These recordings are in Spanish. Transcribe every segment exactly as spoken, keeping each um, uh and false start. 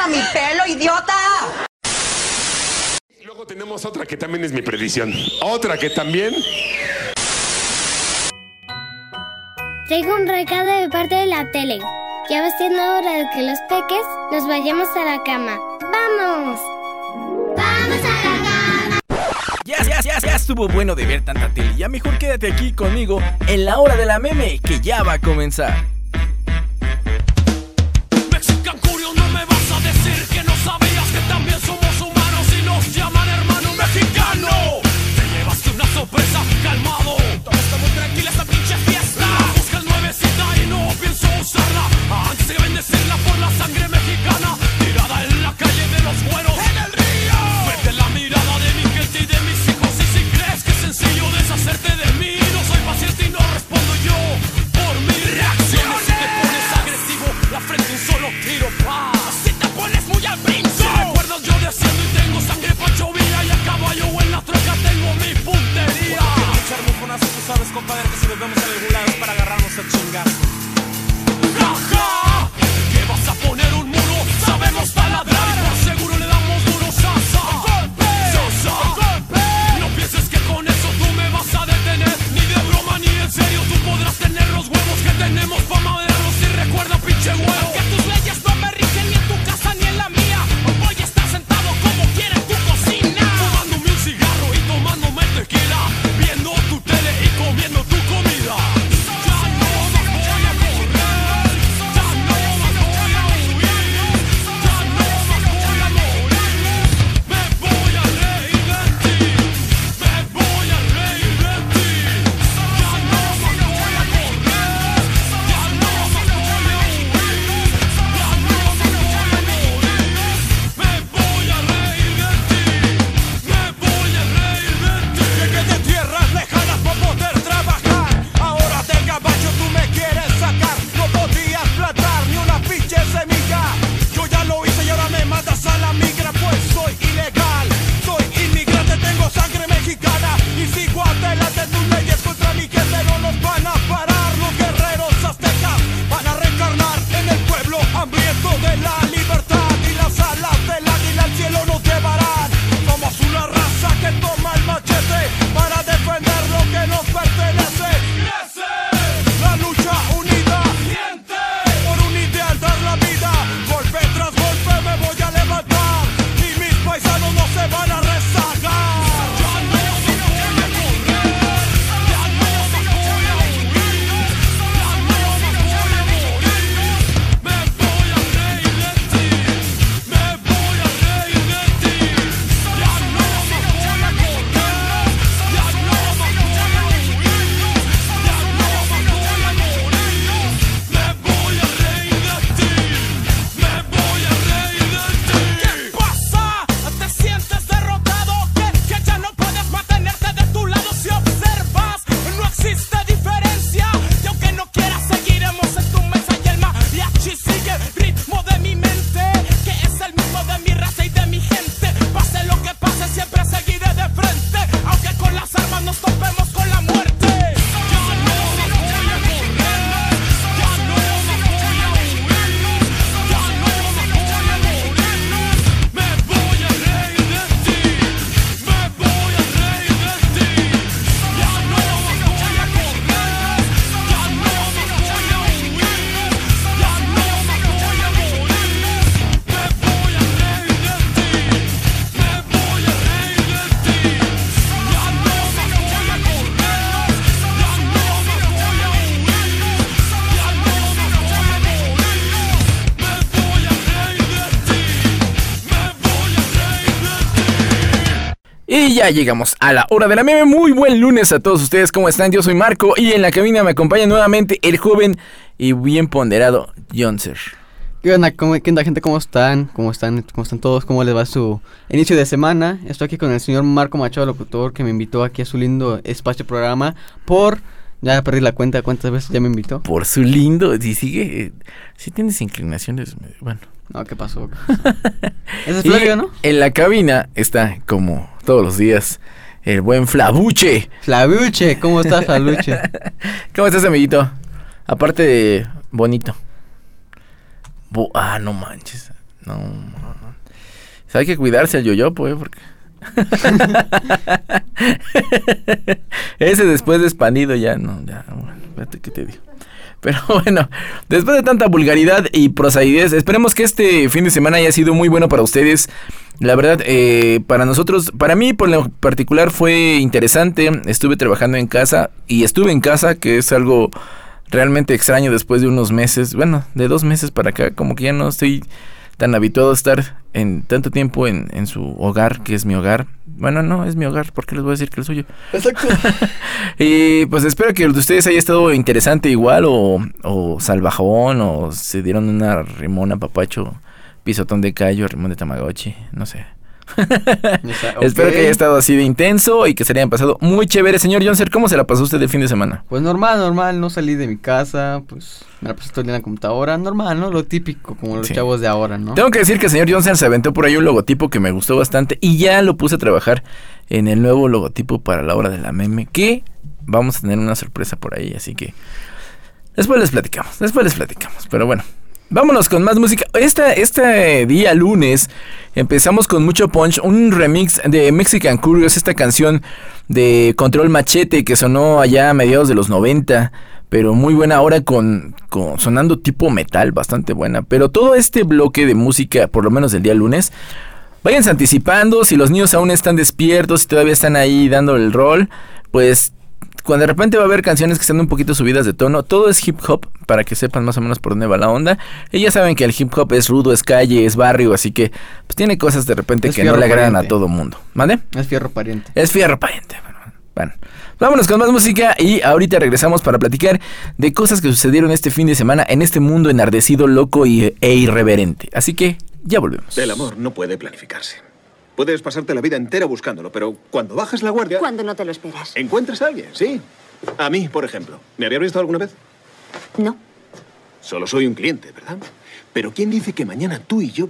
mi pelo, idiota! Luego tenemos otra que también es mi predicción. Otra que también... Traigo un recado de parte de la tele. Ya va siendo hora de que los peques nos vayamos a la cama. ¡Vamos! ¡Vamos a la cama! Ya, ya, ya, ya estuvo bueno de ver tanta tele. Ya mejor quédate aquí conmigo en la hora de la meme, que ya va a comenzar. Mexican Curio, no me vas a decir que no sabías que también somos humanos y nos llaman hermano mexicano. Te llevaste una sorpresa, calmado. Todo está muy tranquila esta pinche fiesta. Busca el nuevecita y no pienso usarla antes de bendecirla por la sangre mexicana tirada en la calle de los güeros en el río. Vete la mirada de mi gente y de mis hijos y si crees que es sencillo deshacerte de mí, no soy paciente y no respondo yo por mis reacciones. Si te pones agresivo, la frente un solo tiro, pa. Si te pones muy al brinco, si recuerdas yo desciendo y tengo sangre pa' chovilla y a caballo o en la troca tengo mi puntería. Quiero echar bufonazo, tú sabes compadre que si nos vemos en algún lado es para agarrarnos a chingazos. ¡Jaja! ¿Qué vas a poner un muro? Sabemos taladrar y por seguro le damos duro, sasa. ¡Golpe! ¡Sasa! ¡Golpe! No pienses que con eso tú me vas a detener, ni de broma ni en serio tú podrás tener los huevos que tenemos pa' maderarlos y recuerda pinche huevo que tus leyes no me rigen ni en tu casa ni en la mía. Voy a estar sentado como quiera en tu cocina, fumándome un cigarro y tomándome tequila, viendo tu tele y comiendo tu comida. Y ya llegamos a la hora de la meme. Muy buen lunes a todos ustedes, ¿cómo están? Yo soy Marco y en la cabina me acompaña nuevamente el joven y bien ponderado Jonser. ¿Qué onda, ¿Cómo, qué onda gente? ¿Cómo están? ¿Cómo están? ¿Cómo están todos? ¿Cómo les va su inicio de semana? Estoy aquí con el señor Marco Machado, locutor, que me invitó aquí a su lindo espacio programa por... Ya perdí la cuenta de cuántas veces ya me invitó. Por su lindo... Si sigue... Eh, si tienes inclinaciones... Bueno... No, ¿qué pasó? Ese es Flavio, ¿no? En la cabina está, como todos los días, el buen Flavuche. Flavuche, ¿cómo estás, Flavuche? ¿Cómo estás, amiguito? Aparte de bonito. Bo- ah, no manches. No, man. O sea, hay que cuidarse el yoyopo, ¿eh? Porque... ese después de expandido ya, no, ya, bueno, espérate qué te digo. Pero bueno, después de tanta vulgaridad y prosaidez, esperemos que este fin de semana haya sido muy bueno para ustedes. La verdad, eh, para nosotros, para mí por lo particular fue interesante. Estuve trabajando en casa y estuve en casa, que es algo realmente extraño después de unos meses. Bueno, de dos meses para acá, como que ya no estoy tan habituado a estar en tanto tiempo en, en su hogar, que es mi hogar. Bueno, no, es mi hogar, ¿por qué les voy a decir que es el suyo? Exacto. Y pues espero que el de ustedes haya estado interesante igual, o, o salvajón, o se dieron una rimona, papacho, pisotón de callo, rimón de tamagotchi, no sé. Esa, okay. Espero que haya estado así de intenso y que se le hayan pasado muy chévere. Señor Jonser, ¿cómo se la pasó usted el fin de semana? Pues normal, normal, no salí de mi casa, pues me la pasé todo el día en la computadora, normal, ¿no? Lo típico, como los sí. chavos de ahora, ¿no? Tengo que decir que el señor Jonser se aventó por ahí un logotipo que me gustó bastante y ya lo puse a trabajar en el nuevo logotipo para la hora de la meme, que vamos a tener una sorpresa por ahí, así que después les platicamos, después les platicamos, pero bueno. Vámonos con más música. Esta, este día lunes empezamos con mucho punch, un remix de Mexican Curious, esta canción de Control Machete que sonó allá a mediados de los noventa, pero muy buena ahora con, con sonando tipo metal, bastante buena. Pero todo este bloque de música, por lo menos del día lunes, váyanse anticipando. Si los niños aún están despiertos y todavía están ahí dando el rol, pues... cuando de repente va a haber canciones que están un poquito subidas de tono, todo es hip hop, para que sepan más o menos por dónde va la onda. Y ya saben que el hip hop es rudo, es calle, es barrio, así que pues tiene cosas de repente es que no le agradan pariente. A todo mundo. ¿Vale? Es fierro pariente. Es fierro pariente. Bueno, bueno, vámonos con más música y ahorita regresamos para platicar de cosas que sucedieron este fin de semana en este mundo enardecido, loco y, e irreverente. Así que ya volvemos. El amor no puede planificarse. Puedes pasarte la vida entera buscándolo, pero cuando bajas la guardia... Cuando no te lo esperas. Encuentras a alguien, sí. A mí, por ejemplo. ¿Me había visto alguna vez? No. Solo soy un cliente, ¿verdad? Pero ¿quién dice que mañana tú y yo...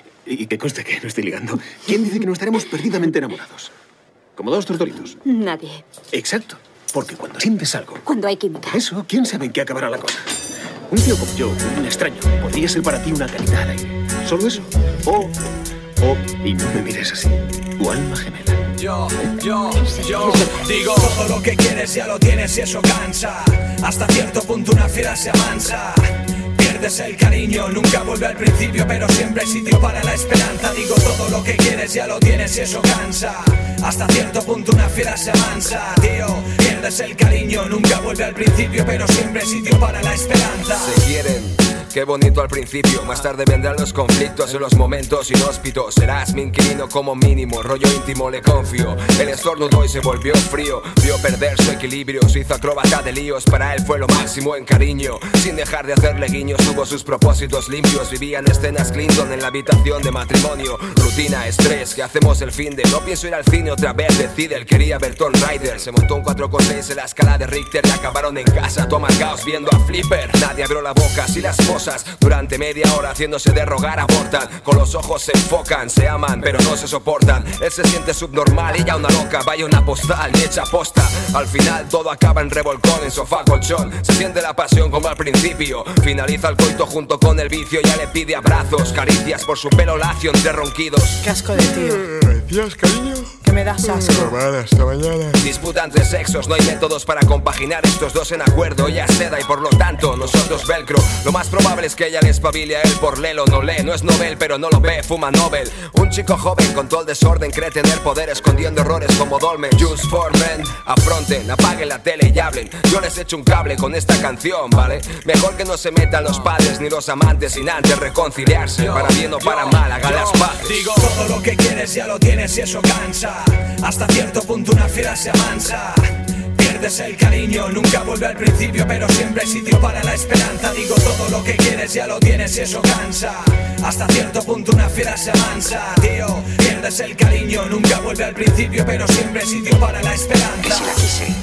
y que conste que no estoy ligando... ¿quién dice que no estaremos perdidamente enamorados? Como dos tortolitos. Nadie. Exacto. Porque cuando sientes algo... Cuando hay química. Eso, ¿quién sabe en qué acabará la cosa? Un tío como yo, un extraño, podría ser para ti una carita al aire. Solo eso. O... Oh, y no me mires así, tu alma gemela. Yo, yo, yo digo todo lo que quieres ya lo tienes y eso cansa. Hasta cierto punto una fiera se amansa. Pierdes el cariño, nunca vuelve al principio, pero siempre hay sitio para la esperanza. Digo todo lo que quieres ya lo tienes y eso cansa. Hasta cierto punto una fiera se amansa, tío. Pierdes el cariño, nunca vuelve al principio, pero siempre hay sitio para la esperanza. Se quieren. Qué bonito al principio, más tarde vendrán los conflictos en los momentos inhóspitos. Serás mi inquilino como mínimo, rollo íntimo le confío. El estornudo y se volvió frío, vio perder su equilibrio, se hizo acróbata de líos. Para él fue lo máximo en cariño, sin dejar de hacerle guiños, tuvo sus propósitos limpios. Vivían escenas Clinton en la habitación de matrimonio. Rutina, estrés, ¿qué hacemos el fin de? No pienso ir al cine otra vez, decide. Él quería ver Tomb Raider, se montó un cuatro coma seis en la escala de Richter y acabaron en casa, toma caos viendo a Flipper. Nadie abrió la boca, si las cosas durante media hora haciéndose de rogar abortan. Con los ojos se enfocan, se aman pero no se soportan. Él se siente subnormal, ella una loca, vaya una postal y echa posta. Al final todo acaba en revolcón, en sofá colchón. Se siente la pasión como al principio. Finaliza el coito junto con el vicio, ya le pide abrazos, caricias por su pelo lacio entre ronquidos. Qué asco de tío. ¿Decías, cariño? Que me das asco. Normal, hasta mañana. Disputa entre sexos, no hay métodos para compaginar estos dos en acuerdo. Ella es seda y por lo tanto nosotros velcro. Lo más probable es que ella le espabile a él por lelo. No lee, no es Nobel, pero no lo ve, fuma Nobel. Un chico joven con todo el desorden cree tener poder escondiendo errores como Dolmen. Just for men, afronten, apaguen la tele y hablen. Yo les echo un cable con esta canción, ¿vale? Mejor que no se metan los padres ni los amantes sin antes reconciliarse. Para bien o para mal, hagan las paces. Digo todo lo que quieres ya lo tienes y eso cansa. Hasta cierto punto una fiera se amansa. Pierdes el cariño, nunca vuelve al principio, pero siempre hay sitio para la esperanza. Digo todo lo que quieres ya lo tienes y eso cansa. Hasta cierto punto una fiera se amansa, tío. Pierdes el cariño, nunca vuelve al principio, pero siempre hay sitio para la esperanza. Que si la quise,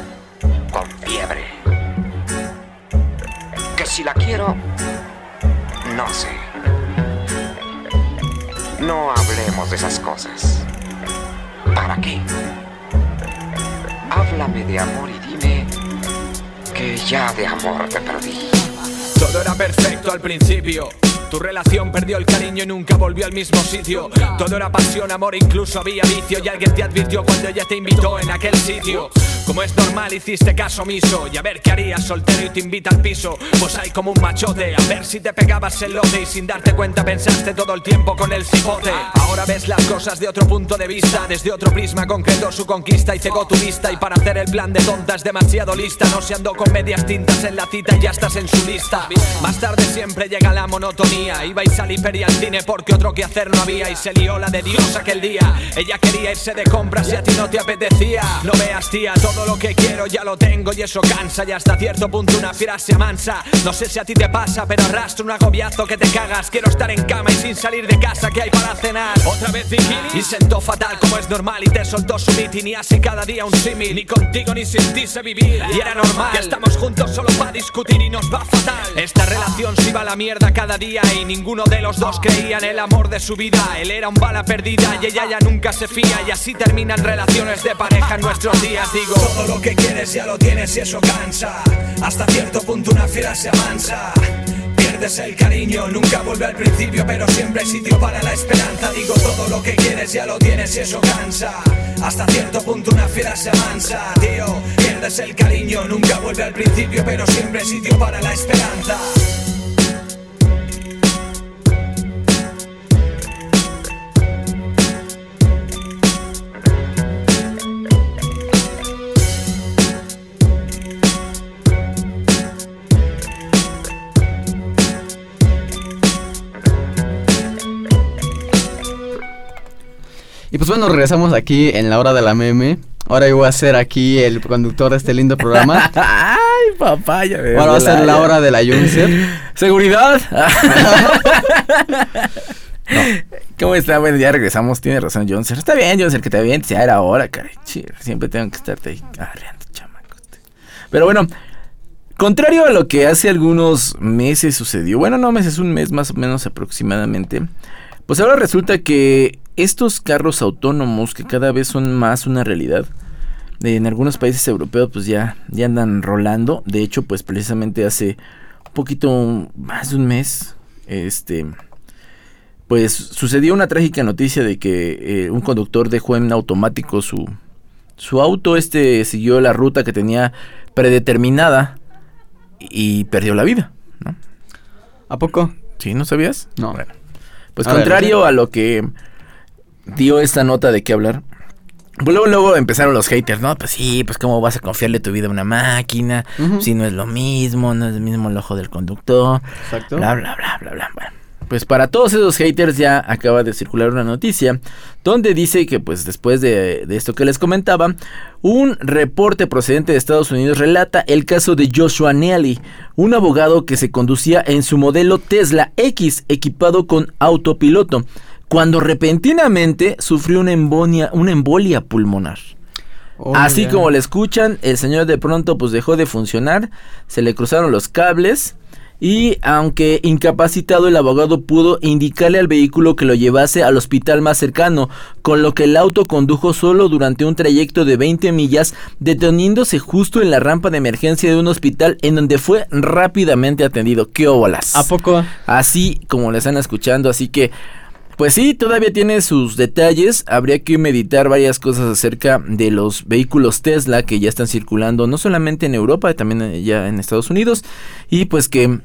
con fiebre. Que si la quiero, no sé. No hablemos de esas cosas. ¿Para qué? Háblame de amor y dime que ya de amor te perdí. Todo era perfecto al principio. Tu relación perdió el cariño y nunca volvió al mismo sitio. Todo era pasión, amor, incluso había vicio. Y alguien te advirtió cuando ella te invitó en aquel sitio. Como es normal hiciste caso omiso. Y a ver qué harías soltero y te invita al piso. Pues hay como un machote, a ver si te pegabas el lote. Y sin darte cuenta pensaste todo el tiempo con el cipote. Ahora ves las cosas de otro punto de vista. Desde otro prisma concretó su conquista y cegó tu vista. Y para hacer el plan de tonta es demasiado lista. No se andó con medias tintas en la cita y ya estás en su lista. Más tarde siempre llega la monotonía. Ibais al hiper y al cine porque otro que hacer no había. Y se lió la de Dios aquel día. Ella quería irse de compras y a ti no te apetecía. No veas, tía, todo lo que quiero ya lo tengo y eso cansa. Y hasta cierto punto una fiera se amansa. No sé si a ti te pasa, pero arrastro un agobiazo que te cagas. Quiero estar en cama y sin salir de casa. ¿Qué hay para cenar? Otra vez bikini. Y sentó fatal como es normal y te soltó su mitin. Y así cada día un símil. Ni contigo ni sin ti sé vivir. Y era normal. Ya estamos juntos solo para discutir y nos va fatal. Esta relación se iba a la mierda cada día y ninguno de los dos creía en el amor de su vida. Él era un bala perdida y ella ya nunca se fía. Y así terminan relaciones de pareja en nuestros días. Digo, todo lo que quieres ya lo tienes y eso cansa. Hasta cierto punto una fiera se amansa. Pierdes el cariño, nunca vuelve al principio, pero siempre hay sitio para la esperanza. Digo, todo lo que quieres ya lo tienes y eso cansa. Hasta cierto punto una fiera se amansa. Tío, pierdes el cariño, nunca vuelve al principio, pero siempre hay sitio para la esperanza. Y pues bueno, regresamos aquí en la hora de la meme. Ahora yo voy a ser aquí el conductor de este lindo programa. Ay, papá, ya veo. Ahora va a ser la hora de la Juncer. ¿Seguridad? No. ¿Cómo está? Bueno, ya regresamos. Tiene razón, Juncer. Está bien, Juncer, que te avientes. Ya era hora, caray. Sí, siempre tengo que estarte ahí arreando, chamaco. Pero bueno, contrario a lo que hace algunos meses sucedió, bueno, no meses, un mes más o menos aproximadamente, pues ahora resulta que estos carros autónomos que cada vez son más una realidad, en algunos países europeos pues ya, ya andan rolando. De hecho, pues precisamente hace un poquito más de un mes, este, pues sucedió una trágica noticia de que eh, un conductor dejó en automático su, su auto, este siguió la ruta que tenía predeterminada y perdió la vida, ¿no? ¿A poco? ¿Sí? ¿No sabías? No. Bueno, pues a contrario ver, a lo que dio esta nota de qué hablar, pues luego, luego empezaron los haters, ¿no? Pues sí, pues cómo vas a confiarle tu vida a una máquina, uh-huh. Si no es lo mismo, no es el mismo el ojo del conductor. Exacto. Bla, bla, bla, bla, bla. Bueno, pues para todos esos haters ya acaba de circular una noticia donde dice que pues después de, de esto que les comentaba, un reporte procedente de Estados Unidos relata el caso de Joshua Neely, un abogado que se conducía en su modelo Tesla X equipado con autopiloto, cuando repentinamente sufrió una embolia, una embolia pulmonar. Oh, Así yeah. como le escuchan, el señor de pronto pues dejó de funcionar, se le cruzaron los cables y aunque incapacitado, el abogado pudo indicarle al vehículo que lo llevase al hospital más cercano, con lo que el auto condujo solo durante un trayecto de veinte millas, deteniéndose justo en la rampa de emergencia de un hospital en donde fue rápidamente atendido. ¡Qué óbolas! ¿A poco? Así como le están escuchando, así que pues sí, todavía tiene sus detalles. Habría que meditar varias cosas acerca de los vehículos Tesla que ya están circulando no solamente en Europa, también ya en Estados Unidos, y pues que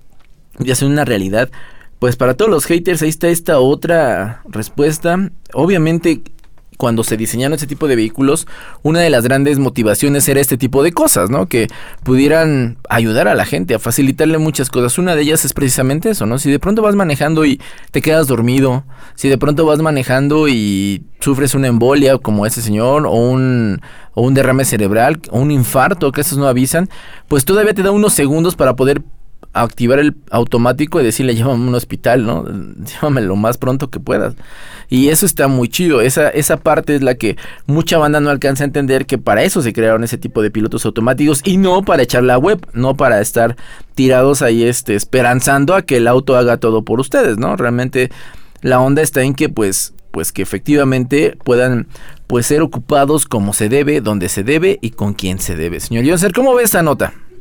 ya son una realidad. Pues para todos los haters, ahí está esta otra respuesta. Obviamente, cuando se diseñaron este tipo de vehículos, una de las grandes motivaciones era este tipo de cosas, ¿no? Que pudieran ayudar a la gente, a facilitarle muchas cosas. Una de ellas es precisamente eso, ¿no? Si de pronto vas manejando y te quedas dormido, si de pronto vas manejando y sufres una embolia como ese señor, o un, o un derrame cerebral, o un infarto, que esos no avisan, pues todavía te da unos segundos para poder activar el automático y decirle llévame a un hospital, ¿no? Llévame lo más pronto que puedas. Y eso está muy chido. Esa, esa parte es la que mucha banda no alcanza a entender, que para eso se crearon ese tipo de pilotos automáticos y no para echar la web, no para estar tirados ahí este, esperanzando a que el auto haga todo por ustedes, ¿no? Realmente la onda está en que pues, pues que efectivamente puedan pues ser ocupados como se debe, donde se debe y con quien se debe. Señor Jonser, ¿cómo ve esa nota?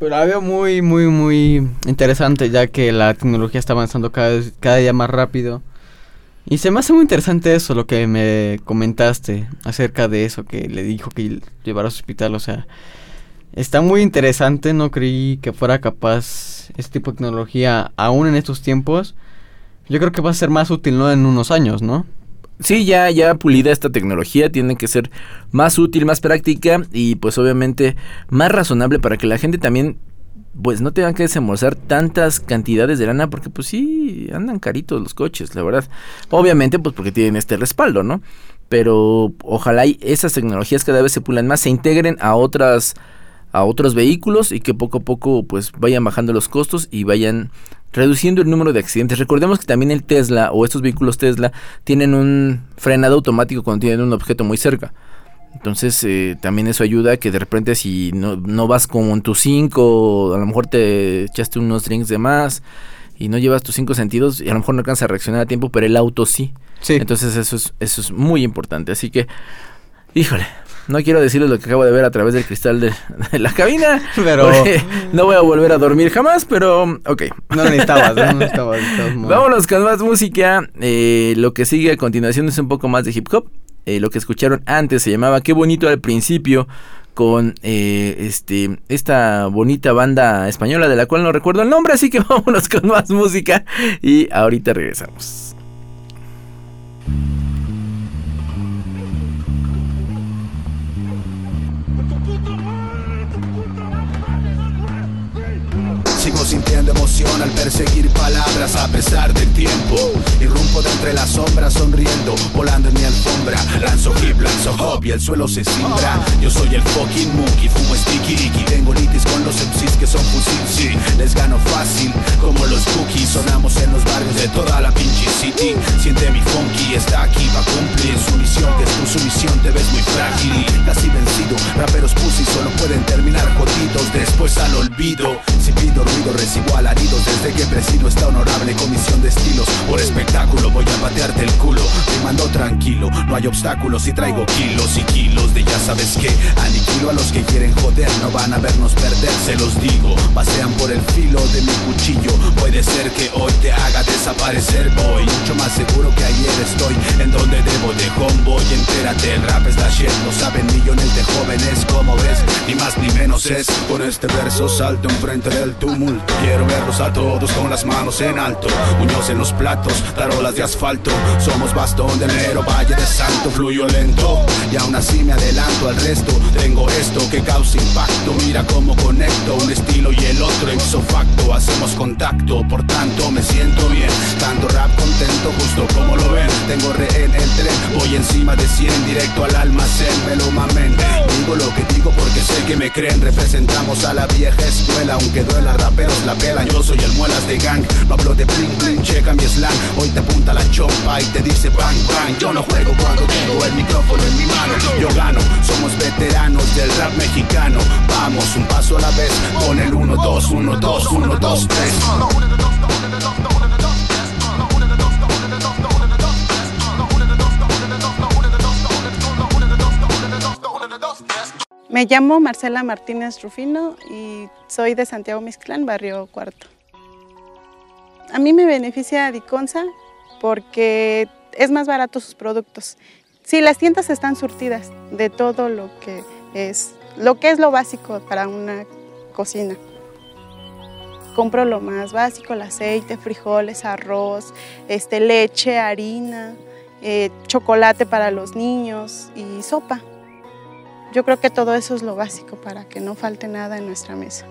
Pues la veo muy, muy, muy interesante, ya que la tecnología está avanzando cada, vez- cada día más rápido. Y se me hace muy interesante eso, lo que me comentaste acerca de eso, que le dijo que llevara a su hospital. O sea, está muy interesante, no creí que fuera capaz este tipo de tecnología aún en estos tiempos. Yo creo que va a ser más útil, ¿no? En unos años, ¿no? Sí, ya, ya pulida esta tecnología, tiene que ser más útil, más práctica y pues obviamente más razonable para que la gente también pues no tenga que desembolsar tantas cantidades de lana, porque pues sí, andan caritos los coches, la verdad. Obviamente pues porque tienen este respaldo, ¿no? Pero ojalá y esas tecnologías cada vez se pulan más, se integren a otras a otros vehículos y que poco a poco pues vayan bajando los costos y vayan reduciendo el número de accidentes. Recordemos que también el Tesla o estos vehículos Tesla tienen un frenado automático cuando tienen un objeto muy cerca. Entonces eh, también eso ayuda a que de repente si no, no vas como en tus cinco, a lo mejor te echaste unos drinks de más y no llevas tus cinco sentidos y a lo mejor no alcanzas a reaccionar a tiempo, pero el auto sí. Sí. Entonces eso es, eso es muy importante. Así que, híjole, no quiero decirles lo que acabo de ver a través del cristal de, de la cabina, Pero- porque no voy a volver a dormir jamás, pero ok. No necesitabas, no necesitabas. necesitabas muy- Vámonos con más música. Eh, lo que sigue a continuación es un poco más de hip hop. Eh, lo que escucharon antes se llamaba Qué bonito al principio, con eh, este esta bonita banda española de la cual no recuerdo el nombre, así que vámonos con más música y ahorita regresamos. Sigo sintiendo emoción al perseguir palabras a pesar del tiempo. Irrumpo de entre las sombras sonriendo, volando en mi alfombra. Lanzo hip, lanzo hop y el suelo se cimbra. Yo soy el fucking monkey, fumo sticky ricky. Tengo litis con los M Cs que son fusil, sí. Les gano fácil como los cookies. Sonamos en los barrios de toda la pinche city. Siente mi funky, está aquí va a cumplir su misión, que es tu sumisión. Te ves muy frágil y casi vencido. Raperos pussy solo pueden terminar jodidos después al olvido. Si pido ruido recibo alaridos desde que presido esta honorable comisión de estilos. Por espectáculo voy a patearte el culo. Te mando tranquilo, no hay obstáculos y traigo kilos y kilos de ya sabes que. Aniquilo a los que quieren joder, no van a vernos perder, se los digo. Pasean por el filo de mi cuchillo. Puede ser que hoy te haga desaparecer, voy mucho más seguro que ayer estoy en donde debo de convoy. Entérate, el rap es la shit, lo saben millones de jóvenes, como ves, ni más ni menos es. Con este verso salto enfrente del tumulto. Quiero verlos a todos con las manos en alto, puños en los platos, tarolas de asfalto. Somos bastón de enero, valle de santo, fluyo lento y aún así me adelanto al resto. Tengo esto que causa impacto, mira cómo conecto un estilo y el otro ipso facto. Hacemos contacto, por tanto me siento bien, tanto rap contento justo como lo ven. Tengo rehén el tren, voy encima de cien, directo al almacén, me lo mamen. Digo lo que digo porque sé que me creen, representamos a la vieja escuela, aunque duela raperos la pelan. Yo soy el muelas de gang, no hablo de bling bling, checa mi slang. Hoy te apunta la chompa y te dice bang bang. Yo no juego cuando tengo el micrófono en mi mano, yo gano, somos veteranos del rap mexicano. Vamos un paso a la vez, con el uno, dos, uno, dos, uno, dos, tres. Me llamo Marcela Martínez Rufino y soy de Santiago Mixtlán, barrio Cuarto. A mí me beneficia Diconsa porque es más barato sus productos. Sí, las tiendas están surtidas de todo lo que es lo que es lo básico para una cocina. Compro lo más básico, el aceite, frijoles, arroz, este, leche, harina, eh, chocolate para los niños y sopa. Yo creo que todo eso es lo básico para que no falte nada en nuestra mesa.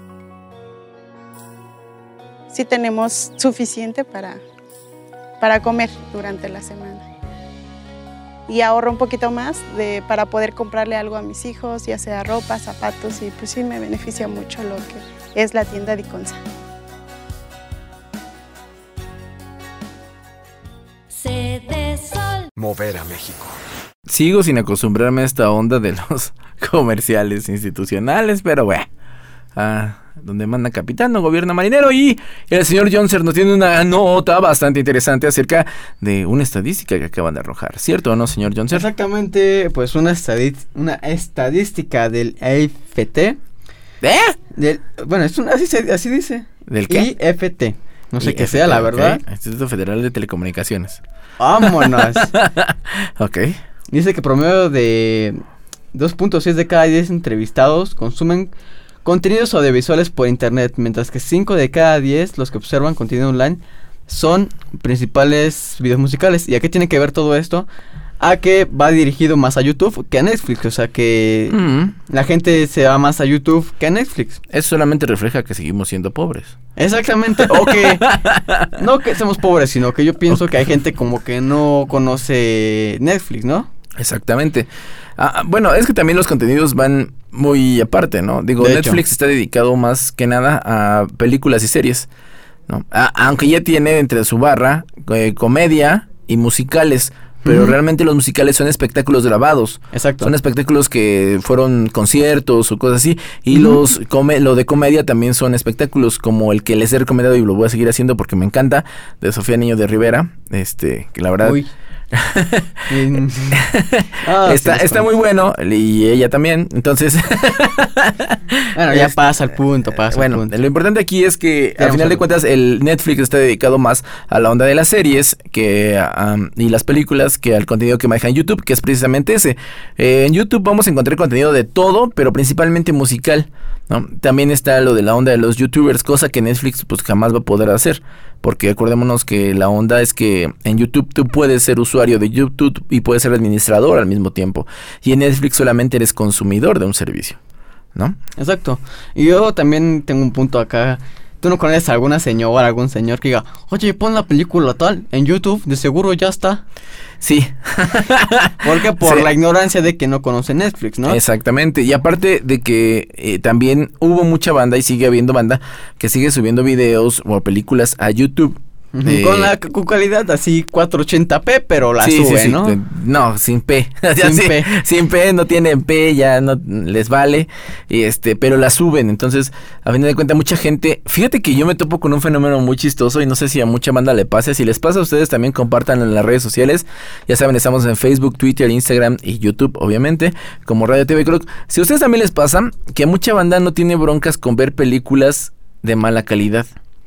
Sí tenemos suficiente para, para comer durante la semana. Y ahorro un poquito más de, para poder comprarle algo a mis hijos, ya sea ropa, zapatos, y pues sí me beneficia mucho lo que es la tienda Diconsa. Mover a México. Sigo sin acostumbrarme a esta onda de los comerciales institucionales, pero bueno, ah, donde manda capitán no gobierna marinero. Y el señor Johnson nos tiene una nota bastante interesante acerca de una estadística que acaban de arrojar, ¿cierto o no, señor Johnson? Exactamente, pues una, estadí- una estadística del A F T ¿Eh? Del, bueno, es un, así, se, así dice. ¿Del qué? I F T. No sé I F T, qué sea, la verdad. Okay. Instituto Federal de Telecomunicaciones. Vámonos. Ok. Dice que promedio de dos punto seis de cada diez entrevistados consumen contenidos audiovisuales por internet, mientras que cinco de cada diez los que observan contenido online son principales videos musicales. ¿Y a qué tiene que ver todo esto? A que va dirigido más a YouTube que a Netflix, o sea que mm. la gente se va más a YouTube que a Netflix. Eso solamente refleja que seguimos siendo pobres. Exactamente, o que no que somos pobres, sino que yo pienso okay. que hay gente como que no conoce Netflix, ¿no? Exactamente. Ah, bueno, es que también los contenidos van muy aparte, ¿no? Digo, de Netflix hecho. está dedicado más que nada a películas y series, ¿no? A, aunque ya tiene entre su barra eh, comedia y musicales. Pero uh-huh. realmente los musicales son espectáculos grabados. Exacto. Son espectáculos que fueron conciertos o cosas así. Y uh-huh. los come- lo de comedia también son espectáculos como el que les he recomendado y lo voy a seguir haciendo porque me encanta, de Sofía Niño de Rivera. Este, que la verdad... Uy. ah, está, está muy bueno y ella también, entonces bueno, ya pasa al punto, pasa bueno, al punto. Lo importante aquí es que al final de cuentas el Netflix está dedicado más a la onda de las series que um, y las películas que al contenido que maneja en YouTube, que es precisamente ese. Eh, en YouTube vamos a encontrar contenido de todo, pero principalmente musical, ¿no? También está lo de la onda de los YouTubers, cosa que Netflix pues jamás va a poder hacer, porque acordémonos que la onda es que en YouTube tú puedes ser usuario de YouTube y puedes ser administrador al mismo tiempo, y en Netflix solamente eres consumidor de un servicio, ¿no? Exacto. Y yo también tengo un punto acá. ¿Tú no conoces a alguna señora, algún señor que diga, oye, pon la película tal en YouTube, de seguro ya está? Sí. Porque por sí. la ignorancia de que no conoce Netflix, ¿no? Exactamente. Y aparte de que eh, también hubo mucha banda y sigue habiendo banda que sigue subiendo videos o películas a YouTube. Uh-huh. Eh, con la con calidad así cuatrocientos ochenta p, pero la sí, sube, sí, sí. ¿no? No, sin P. Sin sí, P. Sin P, no tienen P, ya no les vale. Y este, pero la suben. Entonces, a fin de cuentas, mucha gente. Fíjate que yo me topo con un fenómeno muy chistoso y no sé si a mucha banda le pase. Si les pasa a ustedes, también compartan en las redes sociales. Ya saben, estamos en Facebook, Twitter, Instagram y YouTube, obviamente, como Radio T V Croc. Si a ustedes también les pasa que a mucha banda no tiene broncas con ver películas de mala calidad.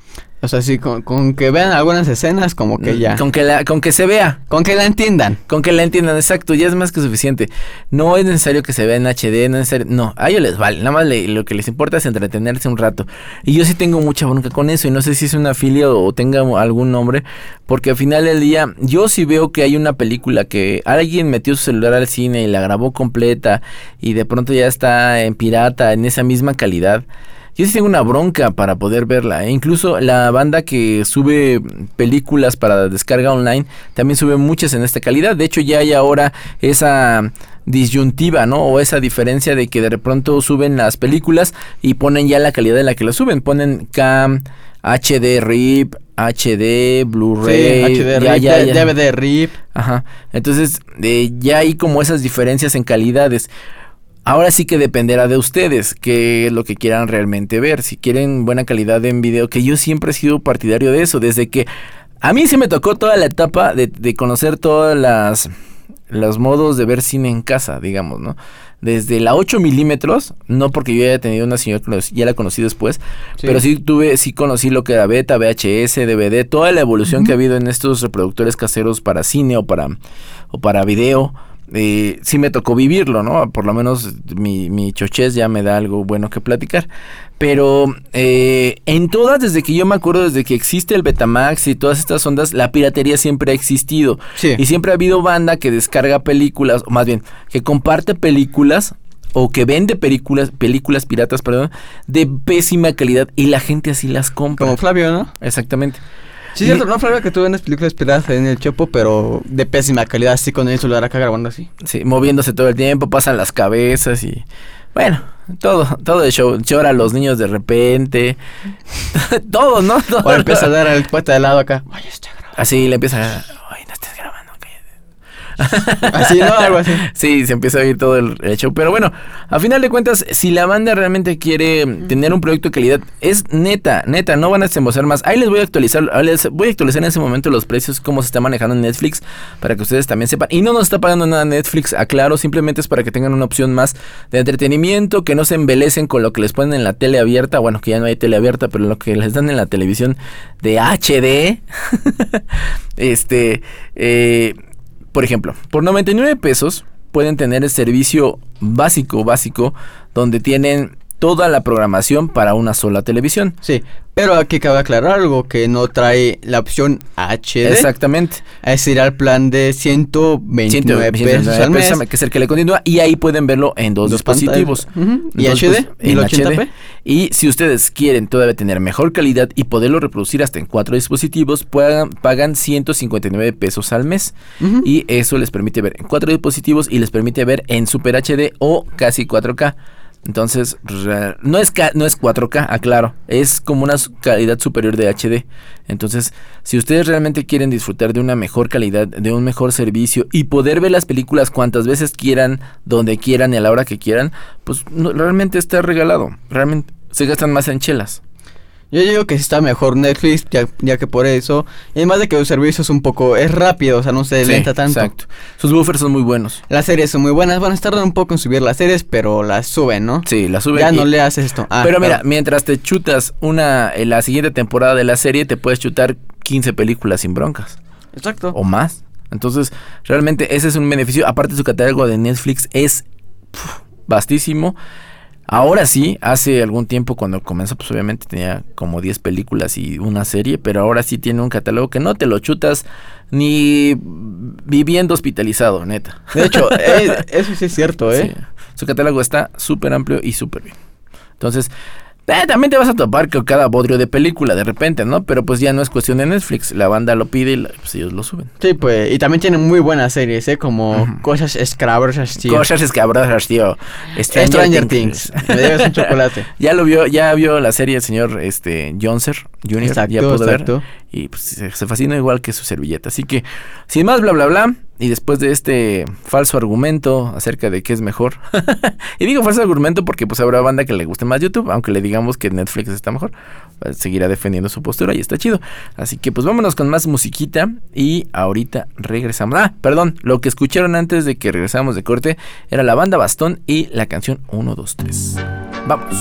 O sea, sí, con, con que vean algunas escenas, como que ya. Con que la, con que se vea. Con que la entiendan. Con que la entiendan, exacto, ya es más que suficiente. No es necesario que se vea en H D, no es necesario, no, a ellos les vale, nada más le, lo que les importa es entretenerse un rato. Y yo sí tengo mucha bronca con eso, y no sé si es una filia o tenga algún nombre, porque al final del día, yo sí veo que hay una película que alguien metió su celular al cine y la grabó completa, y de pronto ya está en pirata, en esa misma calidad. Yo sí tengo una bronca para poder verla, ¿eh? Incluso la banda que sube películas para descarga online también sube muchas en esta calidad. De hecho, ya hay ahora esa disyuntiva, ¿no? O esa diferencia de que de pronto suben las películas y ponen ya la calidad en la que las suben. Ponen Cam, H D R I P, H D, Blu-ray, sí, H D R I P, ya, ya, ya. D V D R I P. Ajá. Entonces, eh, ya hay como esas diferencias en calidades. Ahora sí que dependerá de ustedes qué es lo que quieran realmente ver. Si quieren buena calidad en video, que yo siempre he sido partidario de eso. Desde que a mí sí me tocó toda la etapa de, de conocer todas las los modos de ver cine en casa, digamos, ¿no? Desde la ocho milímetros, no porque yo haya tenido una señora que ya la conocí después, sí. Pero sí tuve, sí conocí lo que era beta, V H S, D V D, toda la evolución uh-huh. que ha habido en estos reproductores caseros para cine o para, o para video. Eh, sí me tocó vivirlo, ¿no? Por lo menos mi, mi chochez ya me da algo bueno que platicar. Pero eh, en todas, desde que yo me acuerdo, desde que existe el Betamax y todas estas ondas, la piratería siempre ha existido. Sí. Y siempre ha habido banda que descarga películas, o más bien, que comparte películas o que vende películas, películas piratas, perdón, de pésima calidad y la gente así las compra. Como Flavio, ¿no? Exactamente. Sí, cierto, no, Flavio, que tú vendes películas piratas en el Chopo, pero de pésima calidad, así con el celular acá grabando así. Sí, moviéndose todo el tiempo, pasan las cabezas y... Bueno, todo, todo el show, llora a los niños de repente, todo, ¿no? Todo. O empieza a dar el puesta de lado acá. Oye, está grabando. Así le empieza a... Oye, no estás grabando, cállate. Así, ¿no? Algo así. Sí, se empieza a oír todo el, el show. Pero bueno, a final de cuentas, si la banda realmente quiere tener un producto de calidad, es neta, neta, no van a desembolsar más. Ahí les voy a actualizar, les voy a actualizar en ese momento los precios, cómo se está manejando en Netflix, para que ustedes también sepan. Y no nos está pagando nada Netflix, aclaro, simplemente es para que tengan una opción más de entretenimiento, que no se embelecen con lo que les ponen en la tele abierta. Bueno, que ya no hay tele abierta, pero lo que les dan en la televisión de H D. este, eh... Por ejemplo, por noventa y nueve pesos pueden tener el servicio básico, básico, donde tienen toda la programación para una sola televisión. Sí, pero aquí cabe aclarar algo, que no trae la opción H D. Exactamente. Es ir al plan de ciento veintinueve pesos al mes, que es el que le continúa, y ahí pueden verlo en dos, dos dispositivos. Uh-huh. ¿Y H D? En ochenta p. Y si ustedes quieren todavía tener mejor calidad y poderlo reproducir hasta en cuatro dispositivos, puedan, pagan ciento cincuenta y nueve pesos al mes. Uh-huh. Y eso les permite ver en cuatro dispositivos y les permite ver en Super H D o casi cuatro K. Entonces, no es K, no es cuatro K, aclaro, es como una calidad superior de H D. Entonces, si ustedes realmente quieren disfrutar de una mejor calidad, de un mejor servicio y poder ver las películas cuantas veces quieran, donde quieran y a la hora que quieran, pues no, realmente está regalado. Realmente se gastan más en chelas. Yo digo que sí está mejor Netflix, ya, ya que por eso, y además de que los servicios un poco, es rápido, o sea, no se sí, lenta tanto. Exacto. Sus buffers son muy buenos. Las series son muy buenas, van a tardar un poco en subir las series, pero las suben, ¿no? Sí, las suben. Ya y... no le haces esto. Ah, pero mira, claro. Mientras te chutas una, en la siguiente temporada de la serie, te puedes chutar quince películas sin broncas. Exacto. O más. Entonces, realmente ese es un beneficio. Aparte, su catálogo de Netflix es puf, vastísimo. Ahora sí, hace algún tiempo cuando comenzó, pues obviamente tenía como diez películas y una serie, pero ahora sí tiene un catálogo que no te lo chutas ni viviendo hospitalizado, neta. De hecho, eh, eso sí es cierto, ¿eh? Sí, su catálogo está súper amplio y súper bien. Entonces, eh, también te vas a topar con cada bodrio de película de repente, ¿no? Pero pues ya no es cuestión de Netflix, la banda lo pide y la, pues ellos lo suben. Sí, pues, y también tienen muy buenas series, ¿eh? Como uh-huh. Cosas escabrosas, tío. Cosas escabrosas, tío. Stranger, Stranger Things. Things. Me debes un chocolate. Ya lo vio, ya vio la serie el señor este, Jonser junior Exacto, ya pudo exacto. ver. Y pues se, se fascinó igual que su servilleta. Así que, sin más bla bla bla, y después de este falso argumento acerca de qué es mejor. Y digo falso argumento porque pues habrá banda que le guste más YouTube, aunque le digamos que Netflix está mejor. Seguirá defendiendo su postura y está chido. Así que pues vámonos con más musiquita y ahorita regresamos. Ah, perdón, lo que escucharon antes de que regresáramos de corte era la banda Bastón y la canción uno, dos, tres. Vamos.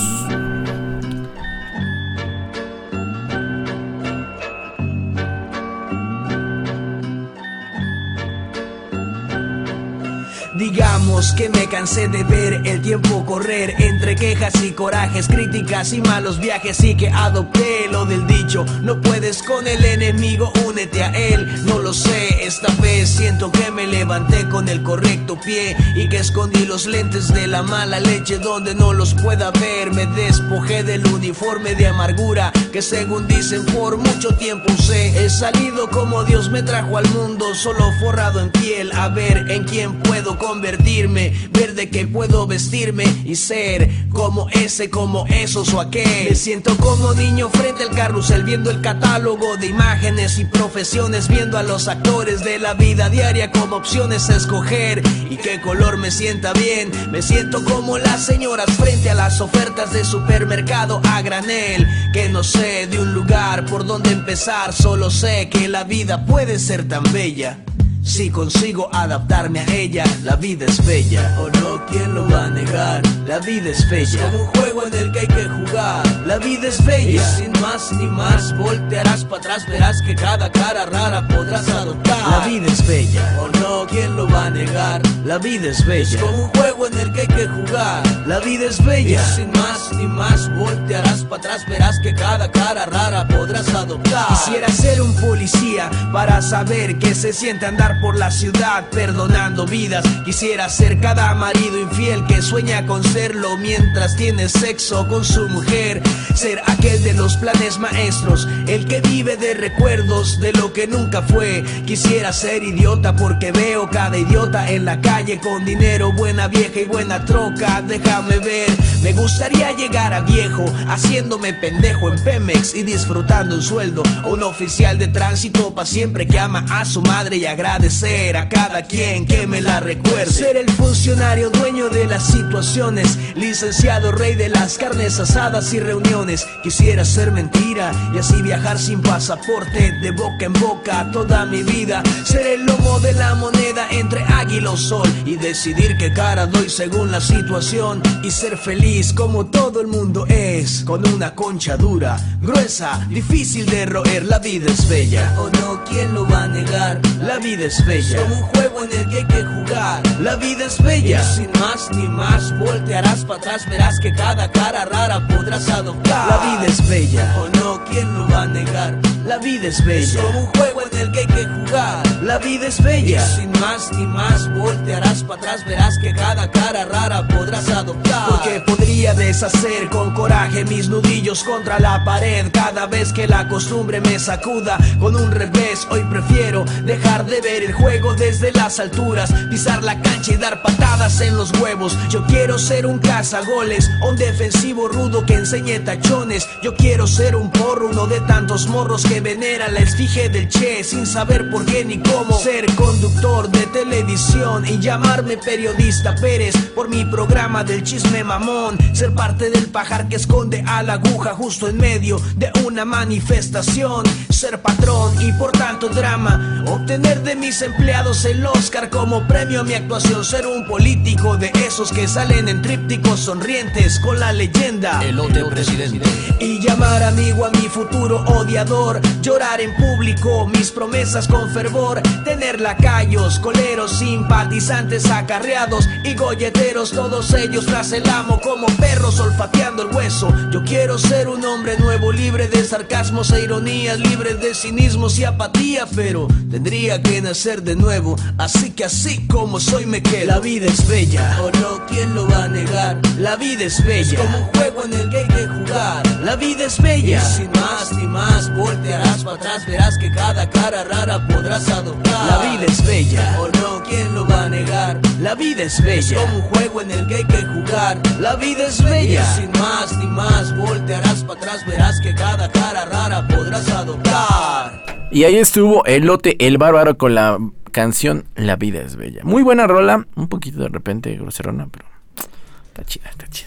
Digamos que me cansé de ver el tiempo correr entre quejas y corajes, críticas y malos viajes, y que adopté lo del dicho: no puedes con el enemigo, únete a él. No lo sé, esta vez siento que me levanté con el correcto pie y que escondí los lentes de la mala leche donde no los pueda ver. Me despojé del uniforme de amargura que según dicen por mucho tiempo usé. He salido como Dios me trajo al mundo, solo forrado en piel, a ver en quién puedo convertirme, ver de qué puedo vestirme y ser como ese, como esos o aquel. Me siento como niño frente al carrusel viendo el catálogo de imágenes y profesiones, viendo a los actores de la vida diaria como opciones a escoger y qué color me sienta bien. Me siento como las señoras frente a las ofertas de supermercado a granel, que no sé de un lugar por donde empezar, solo sé que la vida puede ser tan bella si consigo adaptarme a ella. La vida es bella, o no, ¿quién lo va a negar? La vida es bella, es como un juego en el que hay que jugar. La vida es bella, y sin más ni más voltearás para atrás, verás que cada cara rara podrás adoptar. La vida es bella, o no, ¿quién lo va a negar? La vida es bella, es como un juego en el que hay que jugar. La vida es bella, y sin más ni más voltearás para atrás, verás que cada cara rara podrás adoptar. Quisiera ser un policía para saber qué se siente andar por la ciudad perdonando vidas. Quisiera ser cada marido infiel que sueña con serlo mientras tiene sexo con su mujer. Ser aquel de los planes maestros, el que vive de recuerdos de lo que nunca fue. Quisiera ser idiota porque veo cada idiota en la calle con dinero, buena vieja y buena troca. Déjame ver, me gustaría llegar a viejo haciéndome pendejo pendejo en Pemex y disfrutando un sueldo. O un oficial de tránsito pa' siempre que ama a su madre y agradecer a cada quien que me la recuerde. Ser el funcionario dueño de las situaciones, licenciado rey de las carnes asadas y reuniones. Quisiera ser mentira y así viajar sin pasaporte, de boca en boca toda mi vida. Ser el lomo de la moneda entre águila o sol y decidir qué cara doy según la situación. Y ser feliz como todo el mundo es, con una concha dura, gruesa, difícil de roer. La vida es bella, o no, ¿quién lo va a negar? La vida es bella, como un juego en el que hay que jugar. La vida es bella, y sin más ni más voltearás para atrás, verás que cada cara rara podrás adoptar. La vida es bella, o no, ¿quién lo va a negar? La vida es bella, como un juego en el que hay que jugar. La vida es bella, y sin más ni más voltearás para atrás, verás que cada cara rara podrás adoptar. Porque podría deshacer con coraje mis nudillos contra la pared cada vez que la costumbre me sacuda con un revés. Hoy prefiero dejar de ver el juego desde las alturas, pisar la cancha y dar patadas en los huevos. Yo quiero ser un cazagoles, un defensivo rudo que enseñe tachones. Yo quiero ser un porro, uno de tantos morros que venera la esfinge del Che sin saber por qué ni cómo. Ser conductor de televisión y llamarme periodista Pérez por mi programa del chisme mamón. Ser parte del pajar que esconde a la aguja justo en medio de una manifestación. Ser patrón y por tanto drama, obtener de mis empleados el Oscar como premio a mi actuación. Ser un político de esos que salen en trípticos sonrientes con la leyenda Elote presidente. Y llamar amigo a mi futuro odiador, llorar en público mis promesas con fervor. Tener lacayos, coleros, simpatizantes acarreados y golleteros, todos ellos tras el amo como perros olfateando el hueso. Yo quiero ser un hombre nuevo, libre de sarcasmos e ironías, libre de cinismos y apatía, pero tendría que nacer de nuevo, así que así como soy me quedo. La vida es bella, o no, ¿quién lo va a negar? La vida es bella, es como un juego en el que hay que jugar. La vida es bella, y sin más ni más voltearás para atrás, verás que cada cara rara podrás adoptar. La vida es bella, o no, ¿quién lo va a negar? La vida es bella, es como un juego en el que hay que jugar. La vida es bella, y sin más ni más voltearás para atrás, verás que cada cara rara podrás adoptar. Y ahí estuvo Elote el Bárbaro con la canción La vida es bella. Muy buena rola, un poquito de repente groserona, pero está chida, está chida.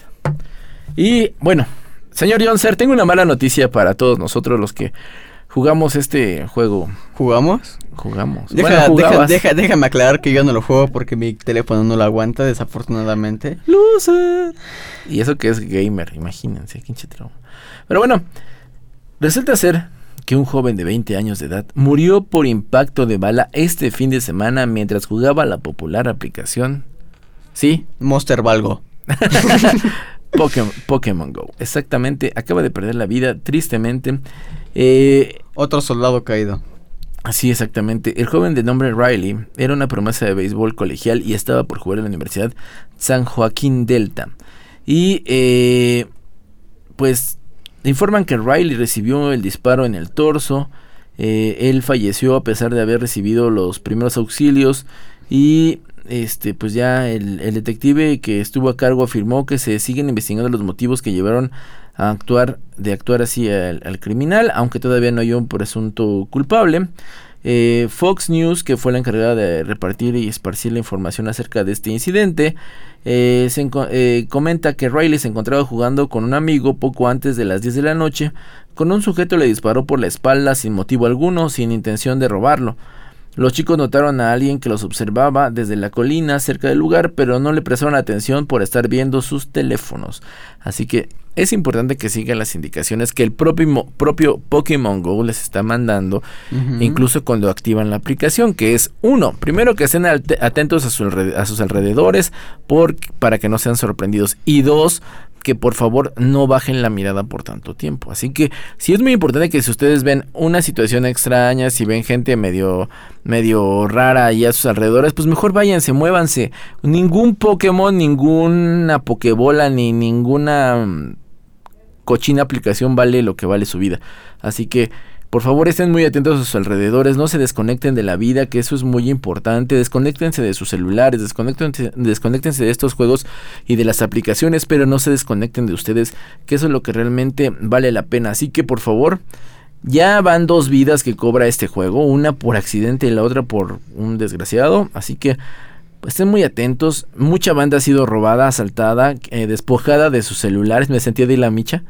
Y bueno, señor Jonser, tengo una mala noticia para todos nosotros los que jugamos este juego. ¿Jugamos? Jugamos. Deja, bueno, deja, deja, déjame aclarar que yo no lo juego porque mi teléfono no lo aguanta, desafortunadamente. Loser. Y eso que es gamer, imagínense, qué chetro. Pero bueno, resulta ser que un joven de veinte años de edad murió por impacto de bala este fin de semana mientras jugaba la popular aplicación. ¿Sí? Monster Valgo. Pokémon, Pokémon Go. Exactamente, acaba de perder la vida tristemente. Eh, Otro soldado caído. Sí, exactamente. El joven de nombre Riley era una promesa de béisbol colegial y estaba por jugar en la Universidad San Joaquín Delta. Y eh, pues informan que Riley recibió el disparo en el torso. Eh, él falleció a pesar de haber recibido los primeros auxilios y este pues ya el, el detective que estuvo a cargo afirmó que se siguen investigando los motivos que llevaron a actuar de actuar así al, al criminal, aunque todavía no hay un presunto culpable. Eh, Fox News, que fue la encargada de repartir y esparcir la información acerca de este incidente, eh, se enco- eh, comenta que Riley se encontraba jugando con un amigo poco antes de las diez de la noche, cuando un sujeto le disparó por la espalda sin motivo alguno, sin intención de robarlo. Los chicos notaron a alguien que los observaba desde la colina cerca del lugar, pero no le prestaron atención por estar viendo sus teléfonos. Así que es importante que sigan las indicaciones que el propio, propio Pokémon Go les está mandando, uh-huh. incluso cuando activan la aplicación, que es uno, primero que estén atentos a, su alred- a sus alrededores por, para que no sean sorprendidos, y dos, que por favor no bajen la mirada por tanto tiempo. Así que sí es muy importante que si ustedes ven una situación extraña, si ven gente medio medio rara ahí a sus alrededores, pues mejor váyanse, muévanse. Ningún Pokémon, ninguna Pokébola, ni ninguna cochina aplicación vale lo que vale su vida. Así que Por favor, estén muy atentos a sus alrededores, no se desconecten de la vida, que eso es muy importante. Desconéctense de sus celulares, desconéctense, desconéctense de estos juegos y de las aplicaciones, pero no se desconecten de ustedes, que eso es lo que realmente vale la pena. Así que, por favor, ya van dos vidas que cobra este juego, una por accidente y la otra por un desgraciado, así que pues estén muy atentos. Mucha banda ha sido robada, asaltada, eh, despojada de sus celulares. Me sentía de la micha.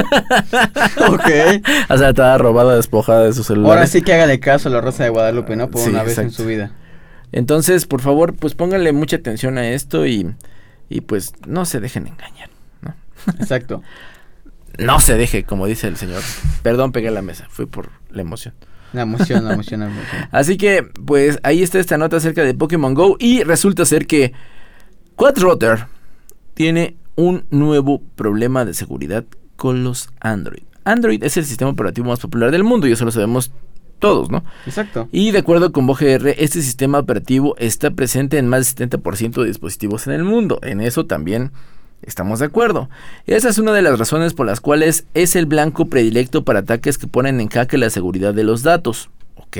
Ok. Asaltada, robada, despojada de sus celulares. Ahora sí que hágale caso a la Rosa de Guadalupe, ¿no? Por Sí, una vez exacto. en su vida. Entonces, por favor, pues pónganle mucha atención a esto y, y pues no se dejen engañar, ¿no? Exacto. No se deje, como dice el señor. Perdón, pegué a la mesa, fue por la emoción. La emoción, la emoción, la emoción. Así que, pues, ahí está esta nota acerca de Pokémon Go. Y resulta ser que Quadrotter tiene un nuevo problema de seguridad con los Android. Android es el sistema operativo más popular del mundo y eso lo sabemos todos, ¿no? Exacto. Y de acuerdo con V G R, este sistema operativo está presente en más del setenta por ciento de dispositivos en el mundo. En eso también estamos de acuerdo. Esa es una de las razones por las cuales es el blanco predilecto para ataques que ponen en jaque la seguridad de los datos. ¿Ok?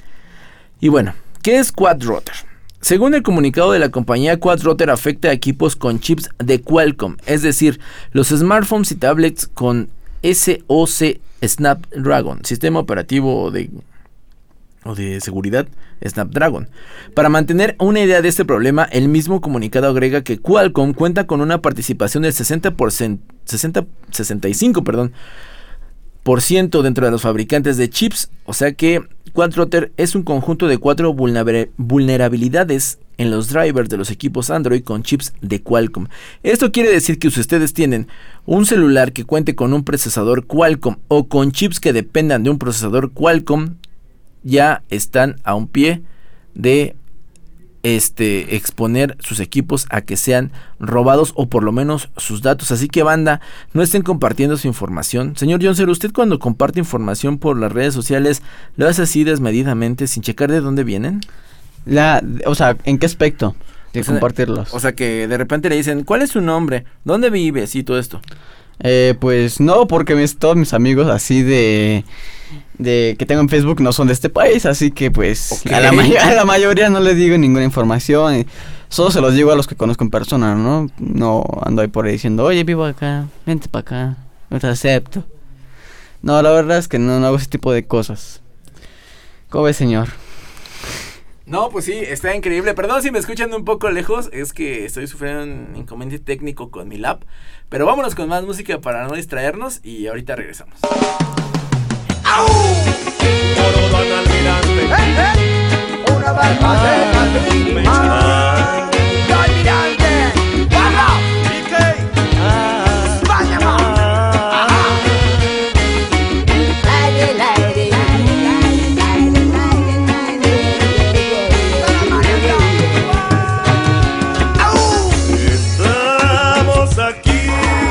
Y bueno, ¿qué es Quadrotter? Según el comunicado de la compañía, Quadrotter afecta a equipos con chips de Qualcomm, es decir, los smartphones y tablets con S O C Snapdragon, sistema operativo de, o de seguridad Snapdragon. Para mantener una idea de este problema, el mismo comunicado agrega que Qualcomm cuenta con una participación del sesenta por ciento, sesenta, sesenta y cinco perdón, por ciento dentro de los fabricantes de chips, o sea que Quadrotter es un conjunto de cuatro vulner- vulnerabilidades en los drivers de los equipos Android con chips de Qualcomm. Esto quiere decir que si ustedes tienen un celular que cuente con un procesador Qualcomm o con chips que dependan de un procesador Qualcomm, ya están a un pie de este exponer sus equipos a que sean robados o por lo menos sus datos. Así que, banda, no estén compartiendo su información. Señor Johnser, usted cuando comparte información por las redes sociales, ¿lo hace así desmedidamente sin checar de dónde vienen? La, o sea, ¿en qué aspecto de O sea, compartirlos? O sea, que de repente le dicen, ¿cuál es su nombre? ¿Dónde vives? Y todo esto. Eh, pues no, porque mis, todos mis amigos así de de que tengo en Facebook no son de este país, así que pues Okay. a, la may- a la mayoría no les digo ninguna información, y solo se los digo a los que conozco en persona, ¿no? No ando ahí por ahí diciendo, oye, vivo acá, vente para acá, no te acepto. No, la verdad es que no, no hago ese tipo de cosas. ¿Cómo ves, señor? No, pues sí, está increíble. Perdón si me escuchan un poco lejos, es que estoy sufriendo un inconveniente técnico con mi lap. Pero vámonos con más música para no distraernos y ahorita regresamos. Una barba de Catalina. Soy Mirante. ¡Baja! ¡España, ma! Estamos aquí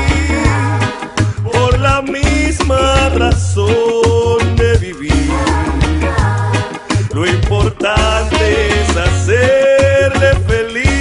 por la misma razón de vivir. Lo importante es hacerle feliz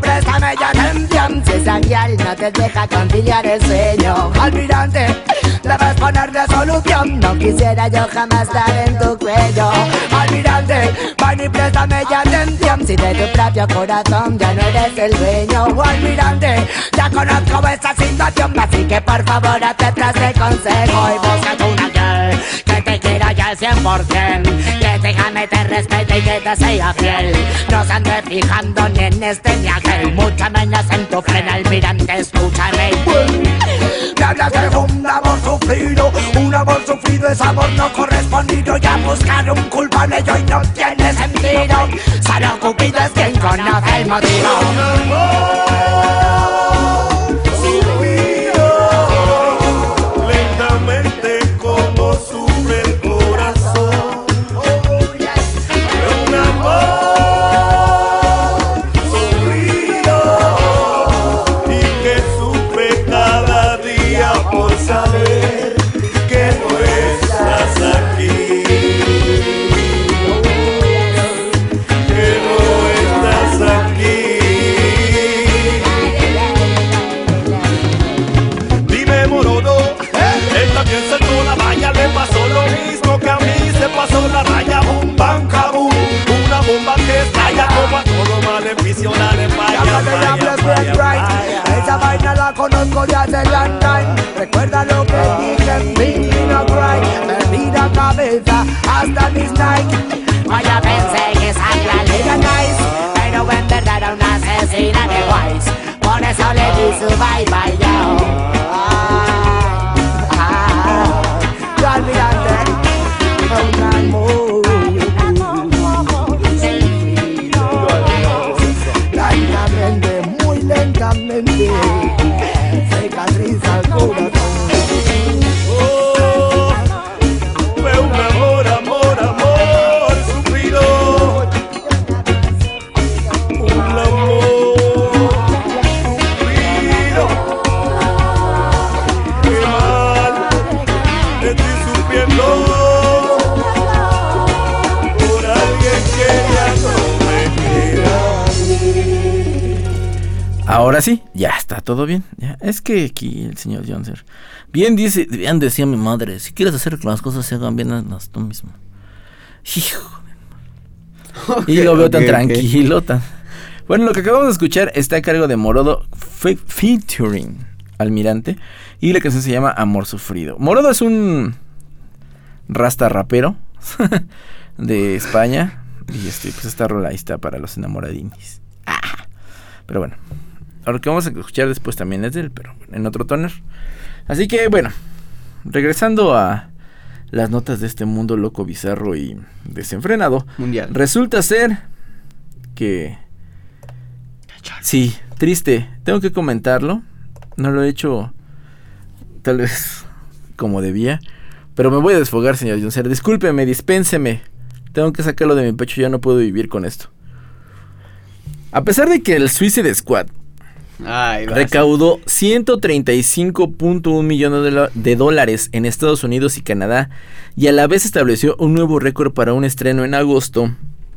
préstame ya atención. Si esa guial no te deja conciliar el sueño, almirante, debes ponerle solución. No quisiera yo jamás estar en tu cuello. Almirante, ven y préstame ya atención. Si de tu propio corazón ya no eres el dueño. Almirante, ya conozco esa situación, así que por favor hazte tras de consejo y búscate una girl que te quiera ya al cien por ciento, que te gane, te respete y que te sea fiel. No se ande fijando ni en este ni aquel, mucho menos en tu fren, almirante, escúchame. Me hablas de un amor sufrido, un amor sufrido es amor no correspondido. Ya buscar un culpable y hoy no tiene sentido. Solo Cupido es quien conoce el motivo. Pasó la raya, un bancabú, una bomba que estalla como a todo maleficio, dale falla, falla, falla, falla. Esa vaina la conozco de hace long time. Recuerda lo que dije en Pino Cry. Perdí la cabeza hasta mis Nike. Vaya, pensé que Sandra era nice, pero en verdad era una asesina de guays. Por eso le di su bye bye yo. Ah, ah, yo almirante. Lentamente, muy lentamente, cicatriza el corazón. Oh, fue un amor, amor, amor sufrido. Un amor sufrido. Qué mal estoy sufriendo. Ahora sí, ya está todo bien. Ya. Es que aquí el señor Jonser bien dice, bien decía mi madre, si quieres hacer que las cosas se hagan bien, hazlas tú mismo. Hijo. Okay, y lo veo okay, tan tranquilo, okay. tan... Bueno, lo que acabamos de escuchar está a cargo de Morodo fe- featuring Almirante y la canción se llama Amor Sufrido. Morodo es un rasta rapero de España y este, pues esta rola ahí está para los enamoradines. Ah, pero bueno. Ahora que vamos a escuchar después también es de él, pero en otro toner. Así que bueno, regresando a las notas de este mundo loco, bizarro y desenfrenado. Mundial. Resulta ser que... Sí, triste. Tengo que comentarlo. No lo he hecho tal vez como debía. Pero me voy a desfogar, señor Jonser. Discúlpeme, dispénseme. Tengo que sacarlo de mi pecho, ya no puedo vivir con esto. A pesar de que el Suicide Squad Ay, recaudó ciento treinta y cinco punto uno millones de, lo- de dólares en Estados Unidos y Canadá y a la vez estableció un nuevo récord para un estreno en agosto,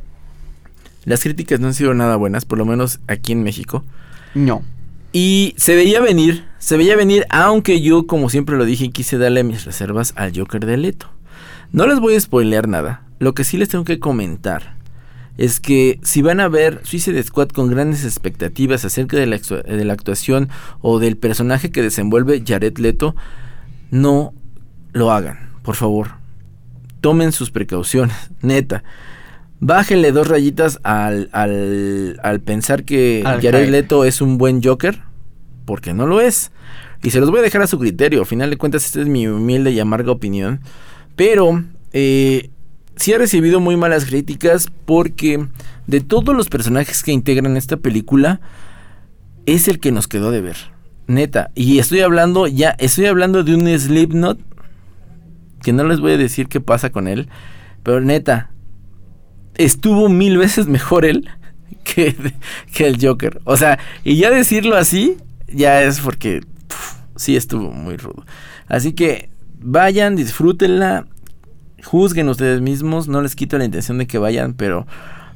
las críticas no han sido nada buenas, por lo menos aquí en México. No. Y se veía venir, se veía venir, aunque yo, como siempre lo dije, quise darle mis reservas al Joker de Leto. No les voy a spoilear nada, lo que sí les tengo que comentar es que si van a ver Suicide Squad con grandes expectativas acerca de la, actu- de la actuación o del personaje que desenvuelve Jared Leto, no lo hagan, por favor. Tomen sus precauciones, neta. Bájenle dos rayitas al, al, al pensar que al Jared Leto es un buen Joker, porque no lo es. Y se los voy a dejar a su criterio, al final de cuentas esta es mi humilde y amarga opinión. Pero... Eh, sí ha recibido muy malas críticas porque de todos los personajes que integran esta película es el que nos quedó de ver, neta. Y estoy hablando ya, estoy hablando de un Slipknot que no les voy a decir qué pasa con él, pero neta estuvo mil veces mejor él que, que el Joker. O sea, y ya decirlo así ya es porque puf, sí estuvo muy rudo. Así que vayan, disfrútenla. Juzguen ustedes mismos, no les quito la intención de que vayan, pero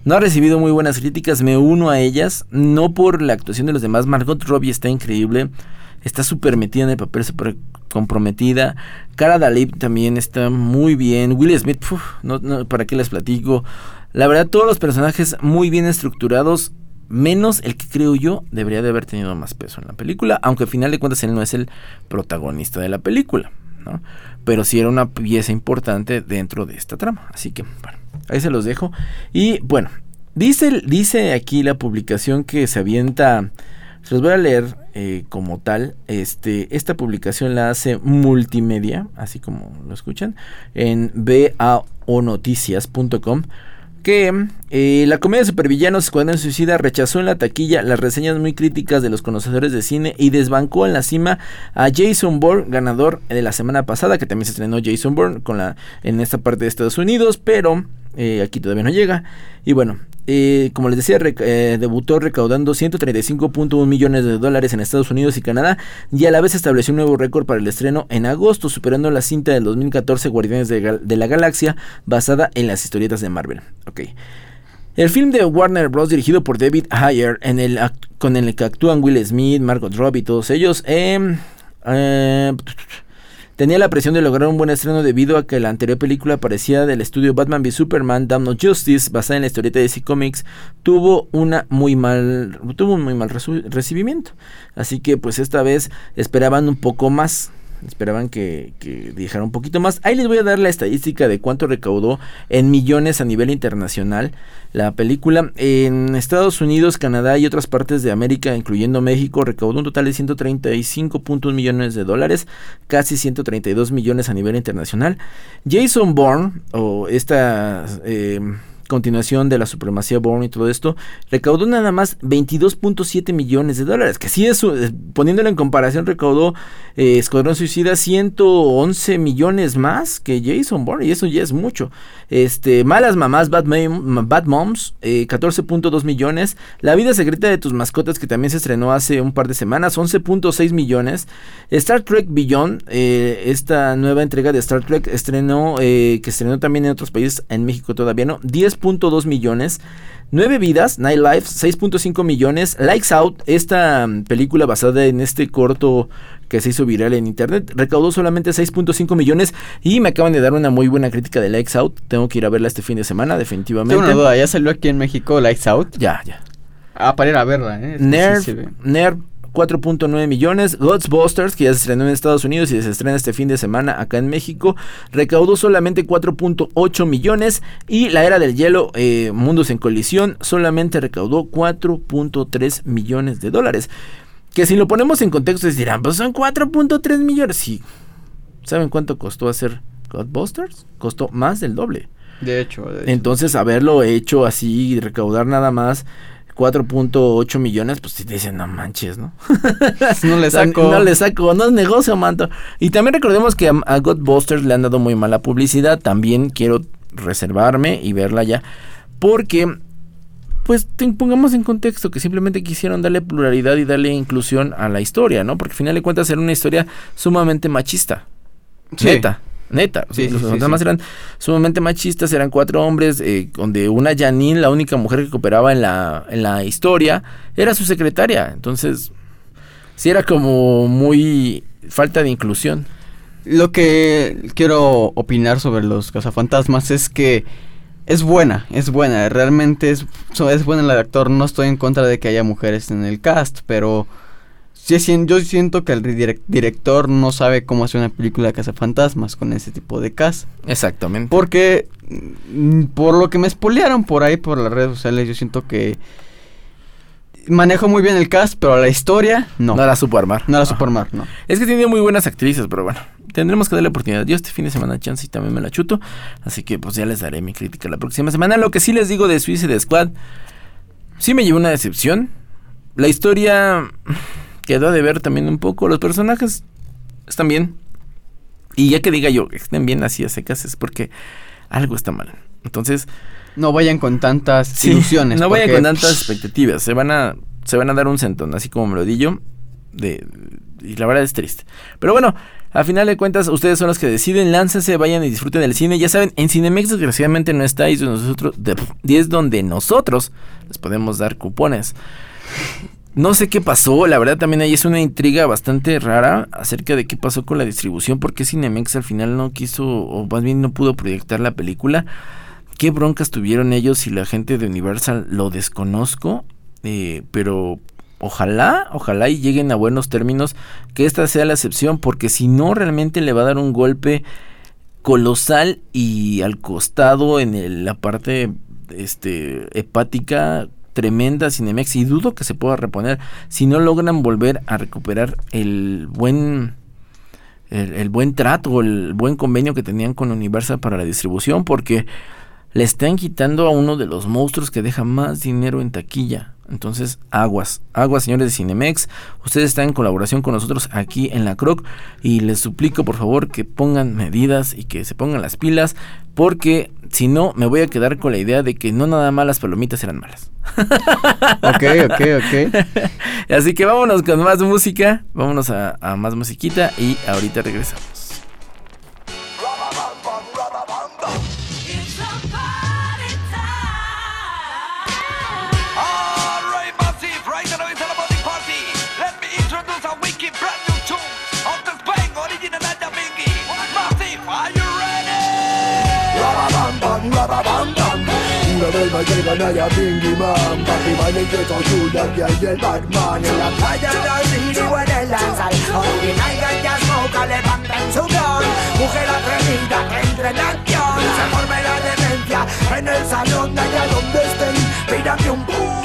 No ha recibido muy buenas críticas, me uno a ellas, no por la actuación de los demás. Margot Robbie está increíble, está súper metida en el papel, súper comprometida. Cara Delevingne también está muy bien. Will Smith, uf, no, no, ¿para qué les platico? La verdad, todos los personajes muy bien estructurados, menos el que creo yo debería de haber tenido más peso en la película, aunque al final de cuentas él no es el protagonista de la película, ¿no? Pero sí era una pieza importante dentro de esta trama. Así que, bueno, ahí se los dejo. Y bueno, dice, dice aquí la publicación que se avienta, se los voy a leer eh, como tal. Este, esta publicación la hace Multimedia, así como lo escuchan, en b a o noticias punto com. Que eh, la comedia de supervillanos Escuadrón Suicida rechazó en la taquilla las reseñas muy críticas de los conocedores de cine y desbancó en la cima a Jason Bourne, ganador de la semana pasada, que también se estrenó Jason Bourne con la, en esta parte de Estados Unidos, pero eh, aquí todavía no llega. Y bueno, eh, como les decía, rec- eh, debutó recaudando ciento treinta y cinco punto uno millones de dólares en Estados Unidos y Canadá, y a la vez estableció un nuevo récord para el estreno en agosto, superando la cinta del dos mil catorce Guardianes de, Gal- de la Galaxia, basada en las historietas de Marvel. Ok. El film de Warner Bros. Dirigido por David Ayer, en el act- con el que actúan Will Smith, Margot Robbie y todos ellos, eh, eh, tenía la presión de lograr un buen estreno debido a que la anterior película parecida del estudio Batman v Superman, Dawn of Justice, basada en la historieta de D C Comics, tuvo una muy mal, tuvo un muy mal resu- recibimiento. Así que pues esta vez esperaban un poco más. Esperaban que, que dejara un poquito más. Ahí les voy a dar la estadística de cuánto recaudó en millones a nivel internacional la película. En Estados Unidos, Canadá y otras partes de América, incluyendo México, recaudó un total de ciento treinta y cinco punto uno millones de dólares, casi ciento treinta y dos millones a nivel internacional. Jason Bourne, o esta eh, continuación de la supremacía Bourne y todo esto, recaudó nada más veintidós punto siete millones de dólares, que sí es, poniéndolo en comparación, recaudó eh, Escuadrón Suicida ciento once millones más que Jason Bourne, y eso ya es mucho. Este, Malas Mamás, Bad, Mam, Bad Moms, eh, catorce punto dos millones. La vida secreta de tus mascotas, que también se estrenó hace un par de semanas, once punto seis millones. Star Trek Beyond, eh, esta nueva entrega de Star Trek, estrenó, eh, que estrenó también en otros países, en México todavía no, diez punto dos millones. Nueve Vidas, Night Life, seis punto cinco millones. Lights Out, esta um, película basada en este corto que se hizo viral en internet, recaudó solamente seis punto cinco millones, y me acaban de dar una muy buena crítica de Lights Out. Tengo que ir a verla este fin de semana, definitivamente. Tengo una duda, ¿ya salió aquí en México Lights Out? Ya, ya. Ah, para ir a verla, ¿eh? Nerve, sí, sí, sí. Nerve, cuatro punto nueve millones. Ghostbusters, que ya se estrenó en Estados Unidos y se estrena este fin de semana acá en México, recaudó solamente cuatro punto ocho millones. Y La Era del Hielo, eh, Mundos en Colisión, solamente recaudó cuatro punto tres millones de dólares. Que si lo ponemos en contexto, se dirán, pues son cuatro punto tres millones. Sí. ¿Saben cuánto costó hacer Ghostbusters? Costó más del doble. De hecho, de hecho. Entonces, haberlo hecho así y recaudar nada más cuatro punto ocho millones, pues si te dicen, no manches, ¿no? No le saco. No le saco, no es negocio, manto. Y también recordemos que a, a Ghostbusters le han dado muy mala publicidad. También quiero reservarme y verla ya, porque pues te pongamos en contexto que simplemente quisieron darle pluralidad y darle inclusión a la historia, ¿no? Porque al final de cuentas era una historia sumamente machista. Sí. Neta. Neta, sí, los sí, fantasmas sí, sí. eran sumamente machistas, eran cuatro hombres, eh, donde una Janine, la única mujer que cooperaba en la, en la historia, era su secretaria. Entonces, sí era como muy falta de inclusión. Lo que quiero opinar sobre los cazafantasmas es que es buena, es buena, realmente es, es buena el actor. No estoy en contra de que haya mujeres en el cast, pero sí, yo siento que el direct, director no sabe cómo hacer una película de cazafantasmas con ese tipo de cast. Exactamente. Porque, por lo que me spoilearon por ahí, por las redes sociales, yo siento que manejo muy bien el cast, pero la historia, no. No la supo armar. No la supo armar, no. Es que tiene muy buenas actrices, pero bueno, tendremos que darle oportunidad. Yo este fin de semana chance y también me la chuto, así que pues ya les daré mi crítica la próxima semana. Lo que sí les digo de Suicide Squad, sí me llevó una decepción. La historia quedó de ver también un poco. Los personajes están bien, y ya que diga yo que estén bien así a secas es porque algo está mal. Entonces no vayan con tantas sí, ilusiones. No porque... vayan con tantas expectativas. Se van a se van a dar un centón, así como me lo di yo. de, y la verdad es triste. Pero bueno, a final de cuentas, ustedes son los que deciden, láncense, vayan y disfruten del cine. Ya saben, en Cinemex desgraciadamente no está, y es, nosotros, de, y es donde nosotros les podemos dar cupones. No sé qué pasó, la verdad también ahí es una intriga bastante rara acerca de qué pasó con la distribución, porque Cinemex al final no quiso, o más bien no pudo proyectar la película. Qué broncas tuvieron ellos y la gente de Universal, lo desconozco, eh, pero ojalá, ojalá y lleguen a buenos términos, que esta sea la excepción, porque si no realmente le va a dar un golpe colosal y al costado en el, la parte este, hepática tremenda a Cinemex, y dudo que se pueda reponer si no logran volver a recuperar el buen el, el buen trato, el buen convenio que tenían con Universal para la distribución, porque le están quitando a uno de los monstruos que deja más dinero en taquilla. Entonces, aguas, aguas señores de Cinemex, ustedes están en colaboración con nosotros aquí en la Croc, y les suplico por favor que pongan medidas y que se pongan las pilas, porque si no me voy a quedar con la idea de que no nada más las palomitas eran malas. Ok, ok, ok. Así que vámonos con más música, vámonos a, a más musiquita y ahorita regresamos. Una vez más llegan allá Bingy Man, papi baile que soy Julia, que hay el Batman. En la playa de la City o en el Lanzal, hoy naigan ya smoca, levanten su gun. Mujer atrevida que entre en acción, se forme la demencia en el salón, allá donde estén, pídame un boom.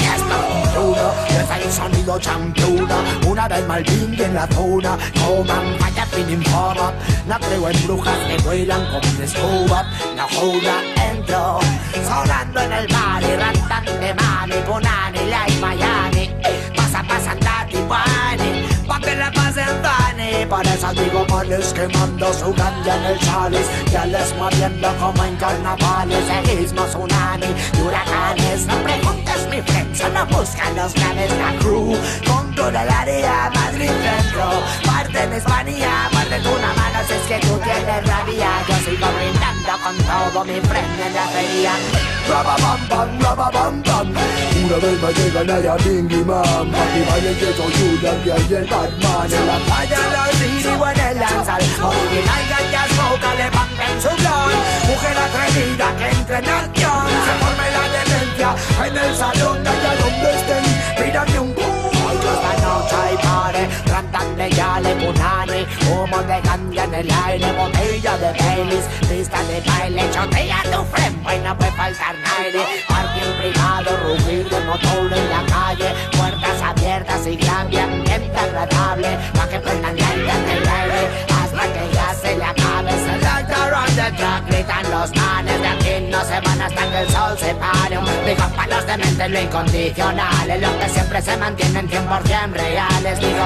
Uno, es el sonido championa, una del Malvin en la zona, coman, vaya fin informa. No creo en brujas que vuelan como una escoba, no joda, entro, sonando en el bar y rantante mami, punani, like Miami, pasa, pasa, tati, guani, pa' que la pasen funny. Por eso digo males quemando su ganja en el chaliz, ya les moviendo como en carnavales, el mismo tsunami y huracanes. No preguntes mi friend, solo buscan los graves, la crew, controla el área, Madrid dentro, parte en España, muerde una mano si es que tú tienes rabia. Yo sigo brindando con todo mi friend en la feria. Raba bam bam, raba bam bam. Una vez más llegan allá Bingy Man, papi baile que soy Julia, que hay el Batman. En la playa, la City o en el Lanzal, hoy naigan ya smoca, levanten su blon. Mujer atrevida que entre en acción, se forme la demencia en el salón, allá donde estén, pídame un boom. Esta noche hay party, rantante ya le punani, humo de ganja en el aire, botella de Baileys, pista de baile, chotea tu friend, pues no puede faltar nadie. Parking privado, rugir de motor en la calle, puertas abiertas y gran ambiente agradable, pa' que prendan lenta en el aire, hasta que ya se le acabe. Select around the track, gritan los manes, de aquí no se van hasta que el sol se pare. Digo, pa' los dementes lo incondicional, es lo que siempre se mantienen cien por ciento reales. Digo,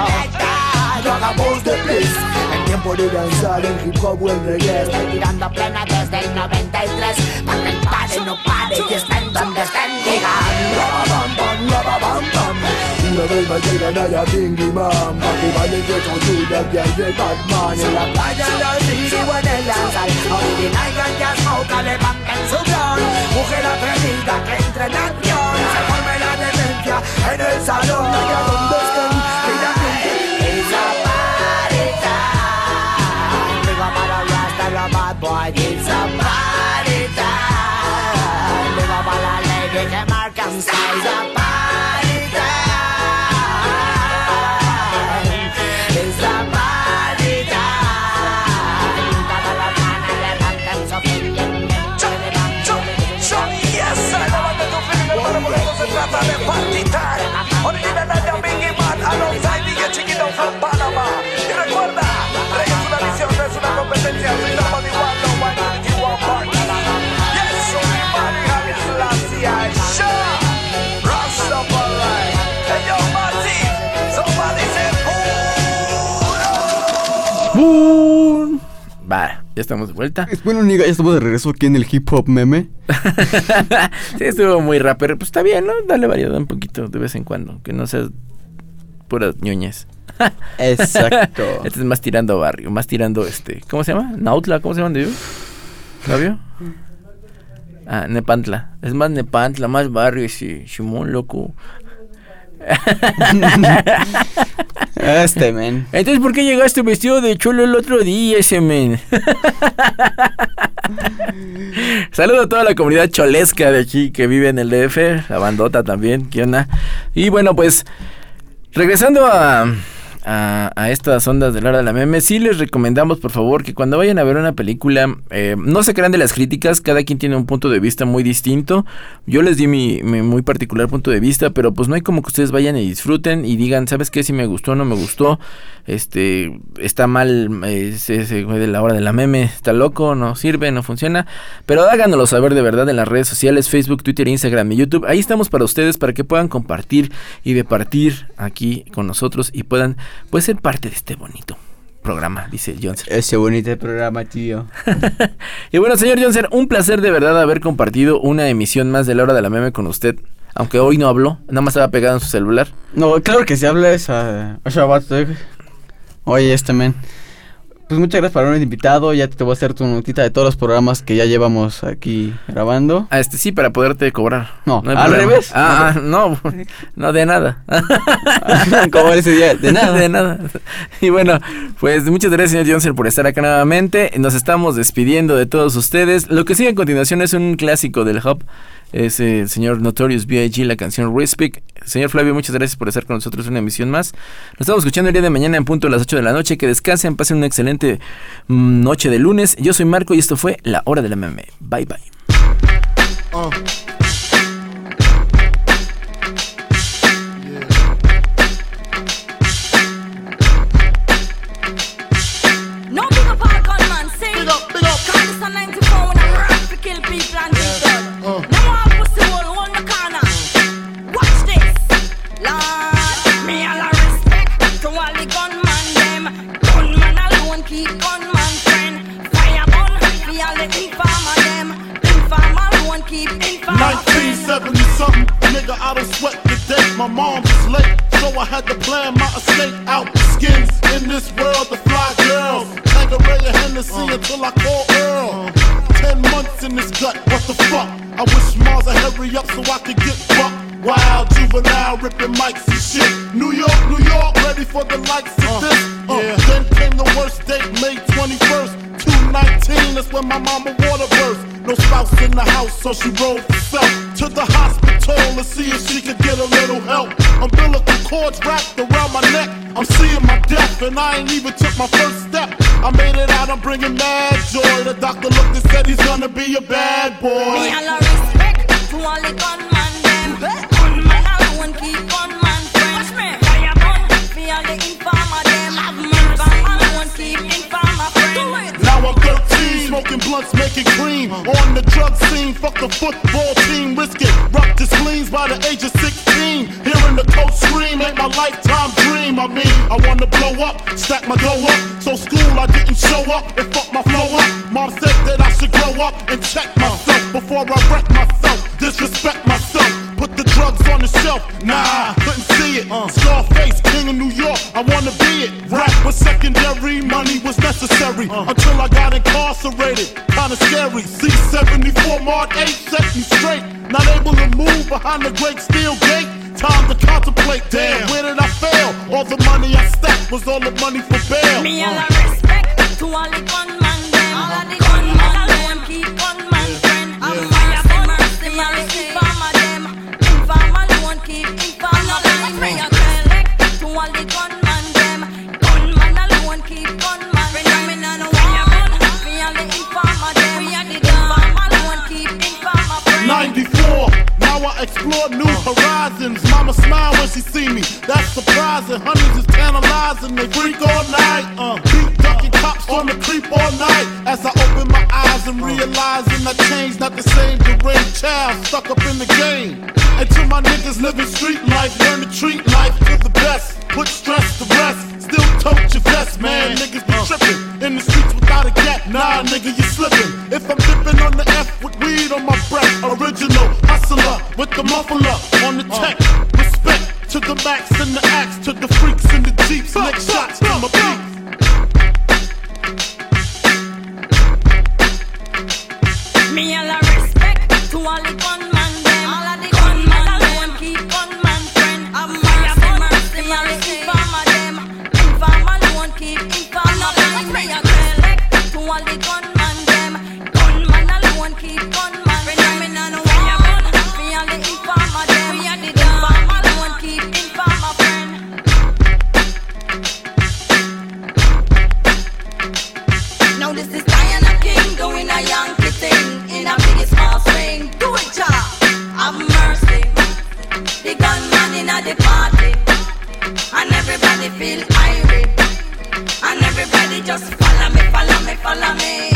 no hagamos de bliss, en tiempo de danzar en hip hop o en reggae. Estoy tirando plena desde el noventa y tres, pa' que el pare no pare y estén donde estén. Digan, raba bam bam, raba bam bam. Una vez más llegan allá Bingy Man, papi baile que soy Julia, que hay el Batman. En la playa, la City o en el Lanzal, hoy naigan ya smoca, levanten su blon. Mujer atrevida que entre en acción, se forme la demencia en el salón, allá donde estén, pídame un boom. It's a party time, digo para Rasta, la bad boy, it's a party time, digo para la lady que marcan style. It's a party time, it's a party time, todas las manos levanten su fin. Yes, I know what to feel, pero por eso se trata de party time. Original de Bingy Man, alongside D J Chiquito from Panama. Y recuerda, Rey es una misión, no es una competencia. Si estamos igual, no one ninety one party. Yes, soy Manny Javi Selassie, Sha, Rastafari. Hey yo, Marty, somebody say ¡Boom! Va, ya estamos de vuelta. Es bueno, Niga, ya estamos de regreso aquí en el hip hop meme. Sí, estuvo muy rapper. Pues está bien, ¿no? Dale variedad un poquito de vez en cuando. Que no sea pura ñoñez. Exacto. Este es más tirando barrio, más tirando este, ¿cómo se llama? Nautla, ¿cómo se llama? ¿De ¿Sabio? Ah, Nepantla. Es más Nepantla, más barrio ese Simón, loco. Este men. Entonces, ¿por qué llegaste vestido de cholo el otro día, ese men? Saludo a toda la comunidad cholesca de aquí que vive en el D F, la bandota también, ¿qué onda? Y bueno, pues, regresando a... A, a estas ondas de la hora de la meme, sí les recomendamos por favor que cuando vayan a ver una película eh, no se crean de las críticas, cada quien tiene un punto de vista muy distinto. Yo les di mi, mi muy particular punto de vista, pero pues no hay como que ustedes vayan y disfruten y digan, ¿sabes qué? Si me gustó o no me gustó, este está mal, eh, ese, ese güey de la hora de la meme está loco, no sirve, no funciona, pero háganoslo saber de verdad en las redes sociales, Facebook, Twitter, Instagram y YouTube. Ahí estamos para ustedes, para que puedan compartir y departir aquí con nosotros y puedan pues ser parte de este bonito programa, dice Johnson. Ese bonito programa, tío. Y bueno, señor Johnson, un placer de verdad haber compartido una emisión más de la hora de la meme con usted. Aunque hoy no habló, nada más estaba pegado en su celular. No, claro que si habla esa... Oye, este men. Pues muchas gracias por haberme invitado. Ya te voy a hacer tu notita de todos los programas que ya llevamos aquí grabando. Ah, este sí, para poderte cobrar. No, no al problema. revés. Ah, ah, no, no de nada. Como ese día, de nada. De nada. Y bueno, pues muchas gracias, señor Johnson, por estar acá nuevamente. Nos estamos despidiendo de todos ustedes. Lo que sigue a continuación es un clásico del Hub. Es el señor Notorious B I G, la canción Respect. Señor Flavio, muchas gracias por estar con nosotros en una emisión más. Nos estamos escuchando el día de mañana en punto a las ocho de la noche. Que descansen, pasen una excelente mm, noche de lunes. Yo soy Marco y esto fue La Hora de la Meme. Bye bye. Uh. nineteen seventy something, nigga, I don't sweat the day. My mom was late, so I had to plan my escape out. Skins in this world, the fly girls. Tangeray and Hennessy until I call Earl. Ten months in this gut, what the fuck? I wish Mars would hurry up so I could get fucked. Wild juvenile ripping mics and shit. New York, New York, ready for the likes of this. Uh, yeah. Then came the worst date, May twenty-first, two nineteen. That's when my mama water burst. No spouse in the house, so she rolled herself to the hospital to see if she could get a little help. Umbilical cords wrapped around my neck. I'm seeing my death, and I ain't even took my first step. I made it out, I'm bringing mad joy. The doctor looked and said he's gonna be a bad boy. Me all a respect to all the gunman them. Gunman alone keep gunman friends. Fire gun for all the informer them. Informer alone keep informer friends. Now I'm thirteen, smoking blunts, making cream. On the drug scene, fuck the football team. Risk it, rock the spleens by the age of sixteen. Hearing the coach scream ain't my lifetime dream. I mean, I wanna blow up, stack my dough up. So school I didn't show up and fuck my flow up. Mom said that I should grow up and check myself before I wreck myself, disrespect myself. Put the drugs on the shelf, nah, couldn't see it. uh. Scarface, king of New York, I wanna be it. Rap was secondary, money was necessary. uh. Until I got incarcerated, kinda scary. C seventy-four Mark eight set me straight. Not able to move behind the great steel gate. Time to contemplate, damn, where did I fail? All the money I stacked was all the money for bail. Me all a respect to all the gunman them. All of the gunman alone keep gunman friend. I'm fire gun, them all the informer them. Informer alone keep informer friend. Me a respect to all the gunman them. Gunman alone keep gunman friend. I'm in a fire gun, me all the informer them. We are the informer alone keep informer friend. ninety-four, now I explore new horizons. Mama smile when she see me, that's surprising. Honeys is tantalizing, they freak all night. Uh, beat ducking cops on the creep all night. As I open my eyes and realizing I changed, not the same deranged child stuck up in the game. And to my niggas living street life, learn to treat life to the best. Put stress to rest, still tote your vest, man. Niggas be tripping in the streets without a gap. Nah, nigga, you slipping. If I'm dipping on the F with weed on my breath, original hustler with the muffler on the tech. Respect to the max and the axe to the free. Lick shots to my beat. Me all a respect to all the gunman them. All of the gunman alone keep gunman friend. I'm fire for mercy, me all the informer them. Informer alone keep informer friend. Me a respect to all the gunman them. Gunman alone keep gunman friend. Me no know why you gun. Me all the informer them. We are the informer alone keep informer friend. Now this is Diana King doing a Yankee thing. In a big small swing, do it, child. Have mercy. The gunman in a the party, and everybody feel irate, and everybody just follow me, follow me, follow me.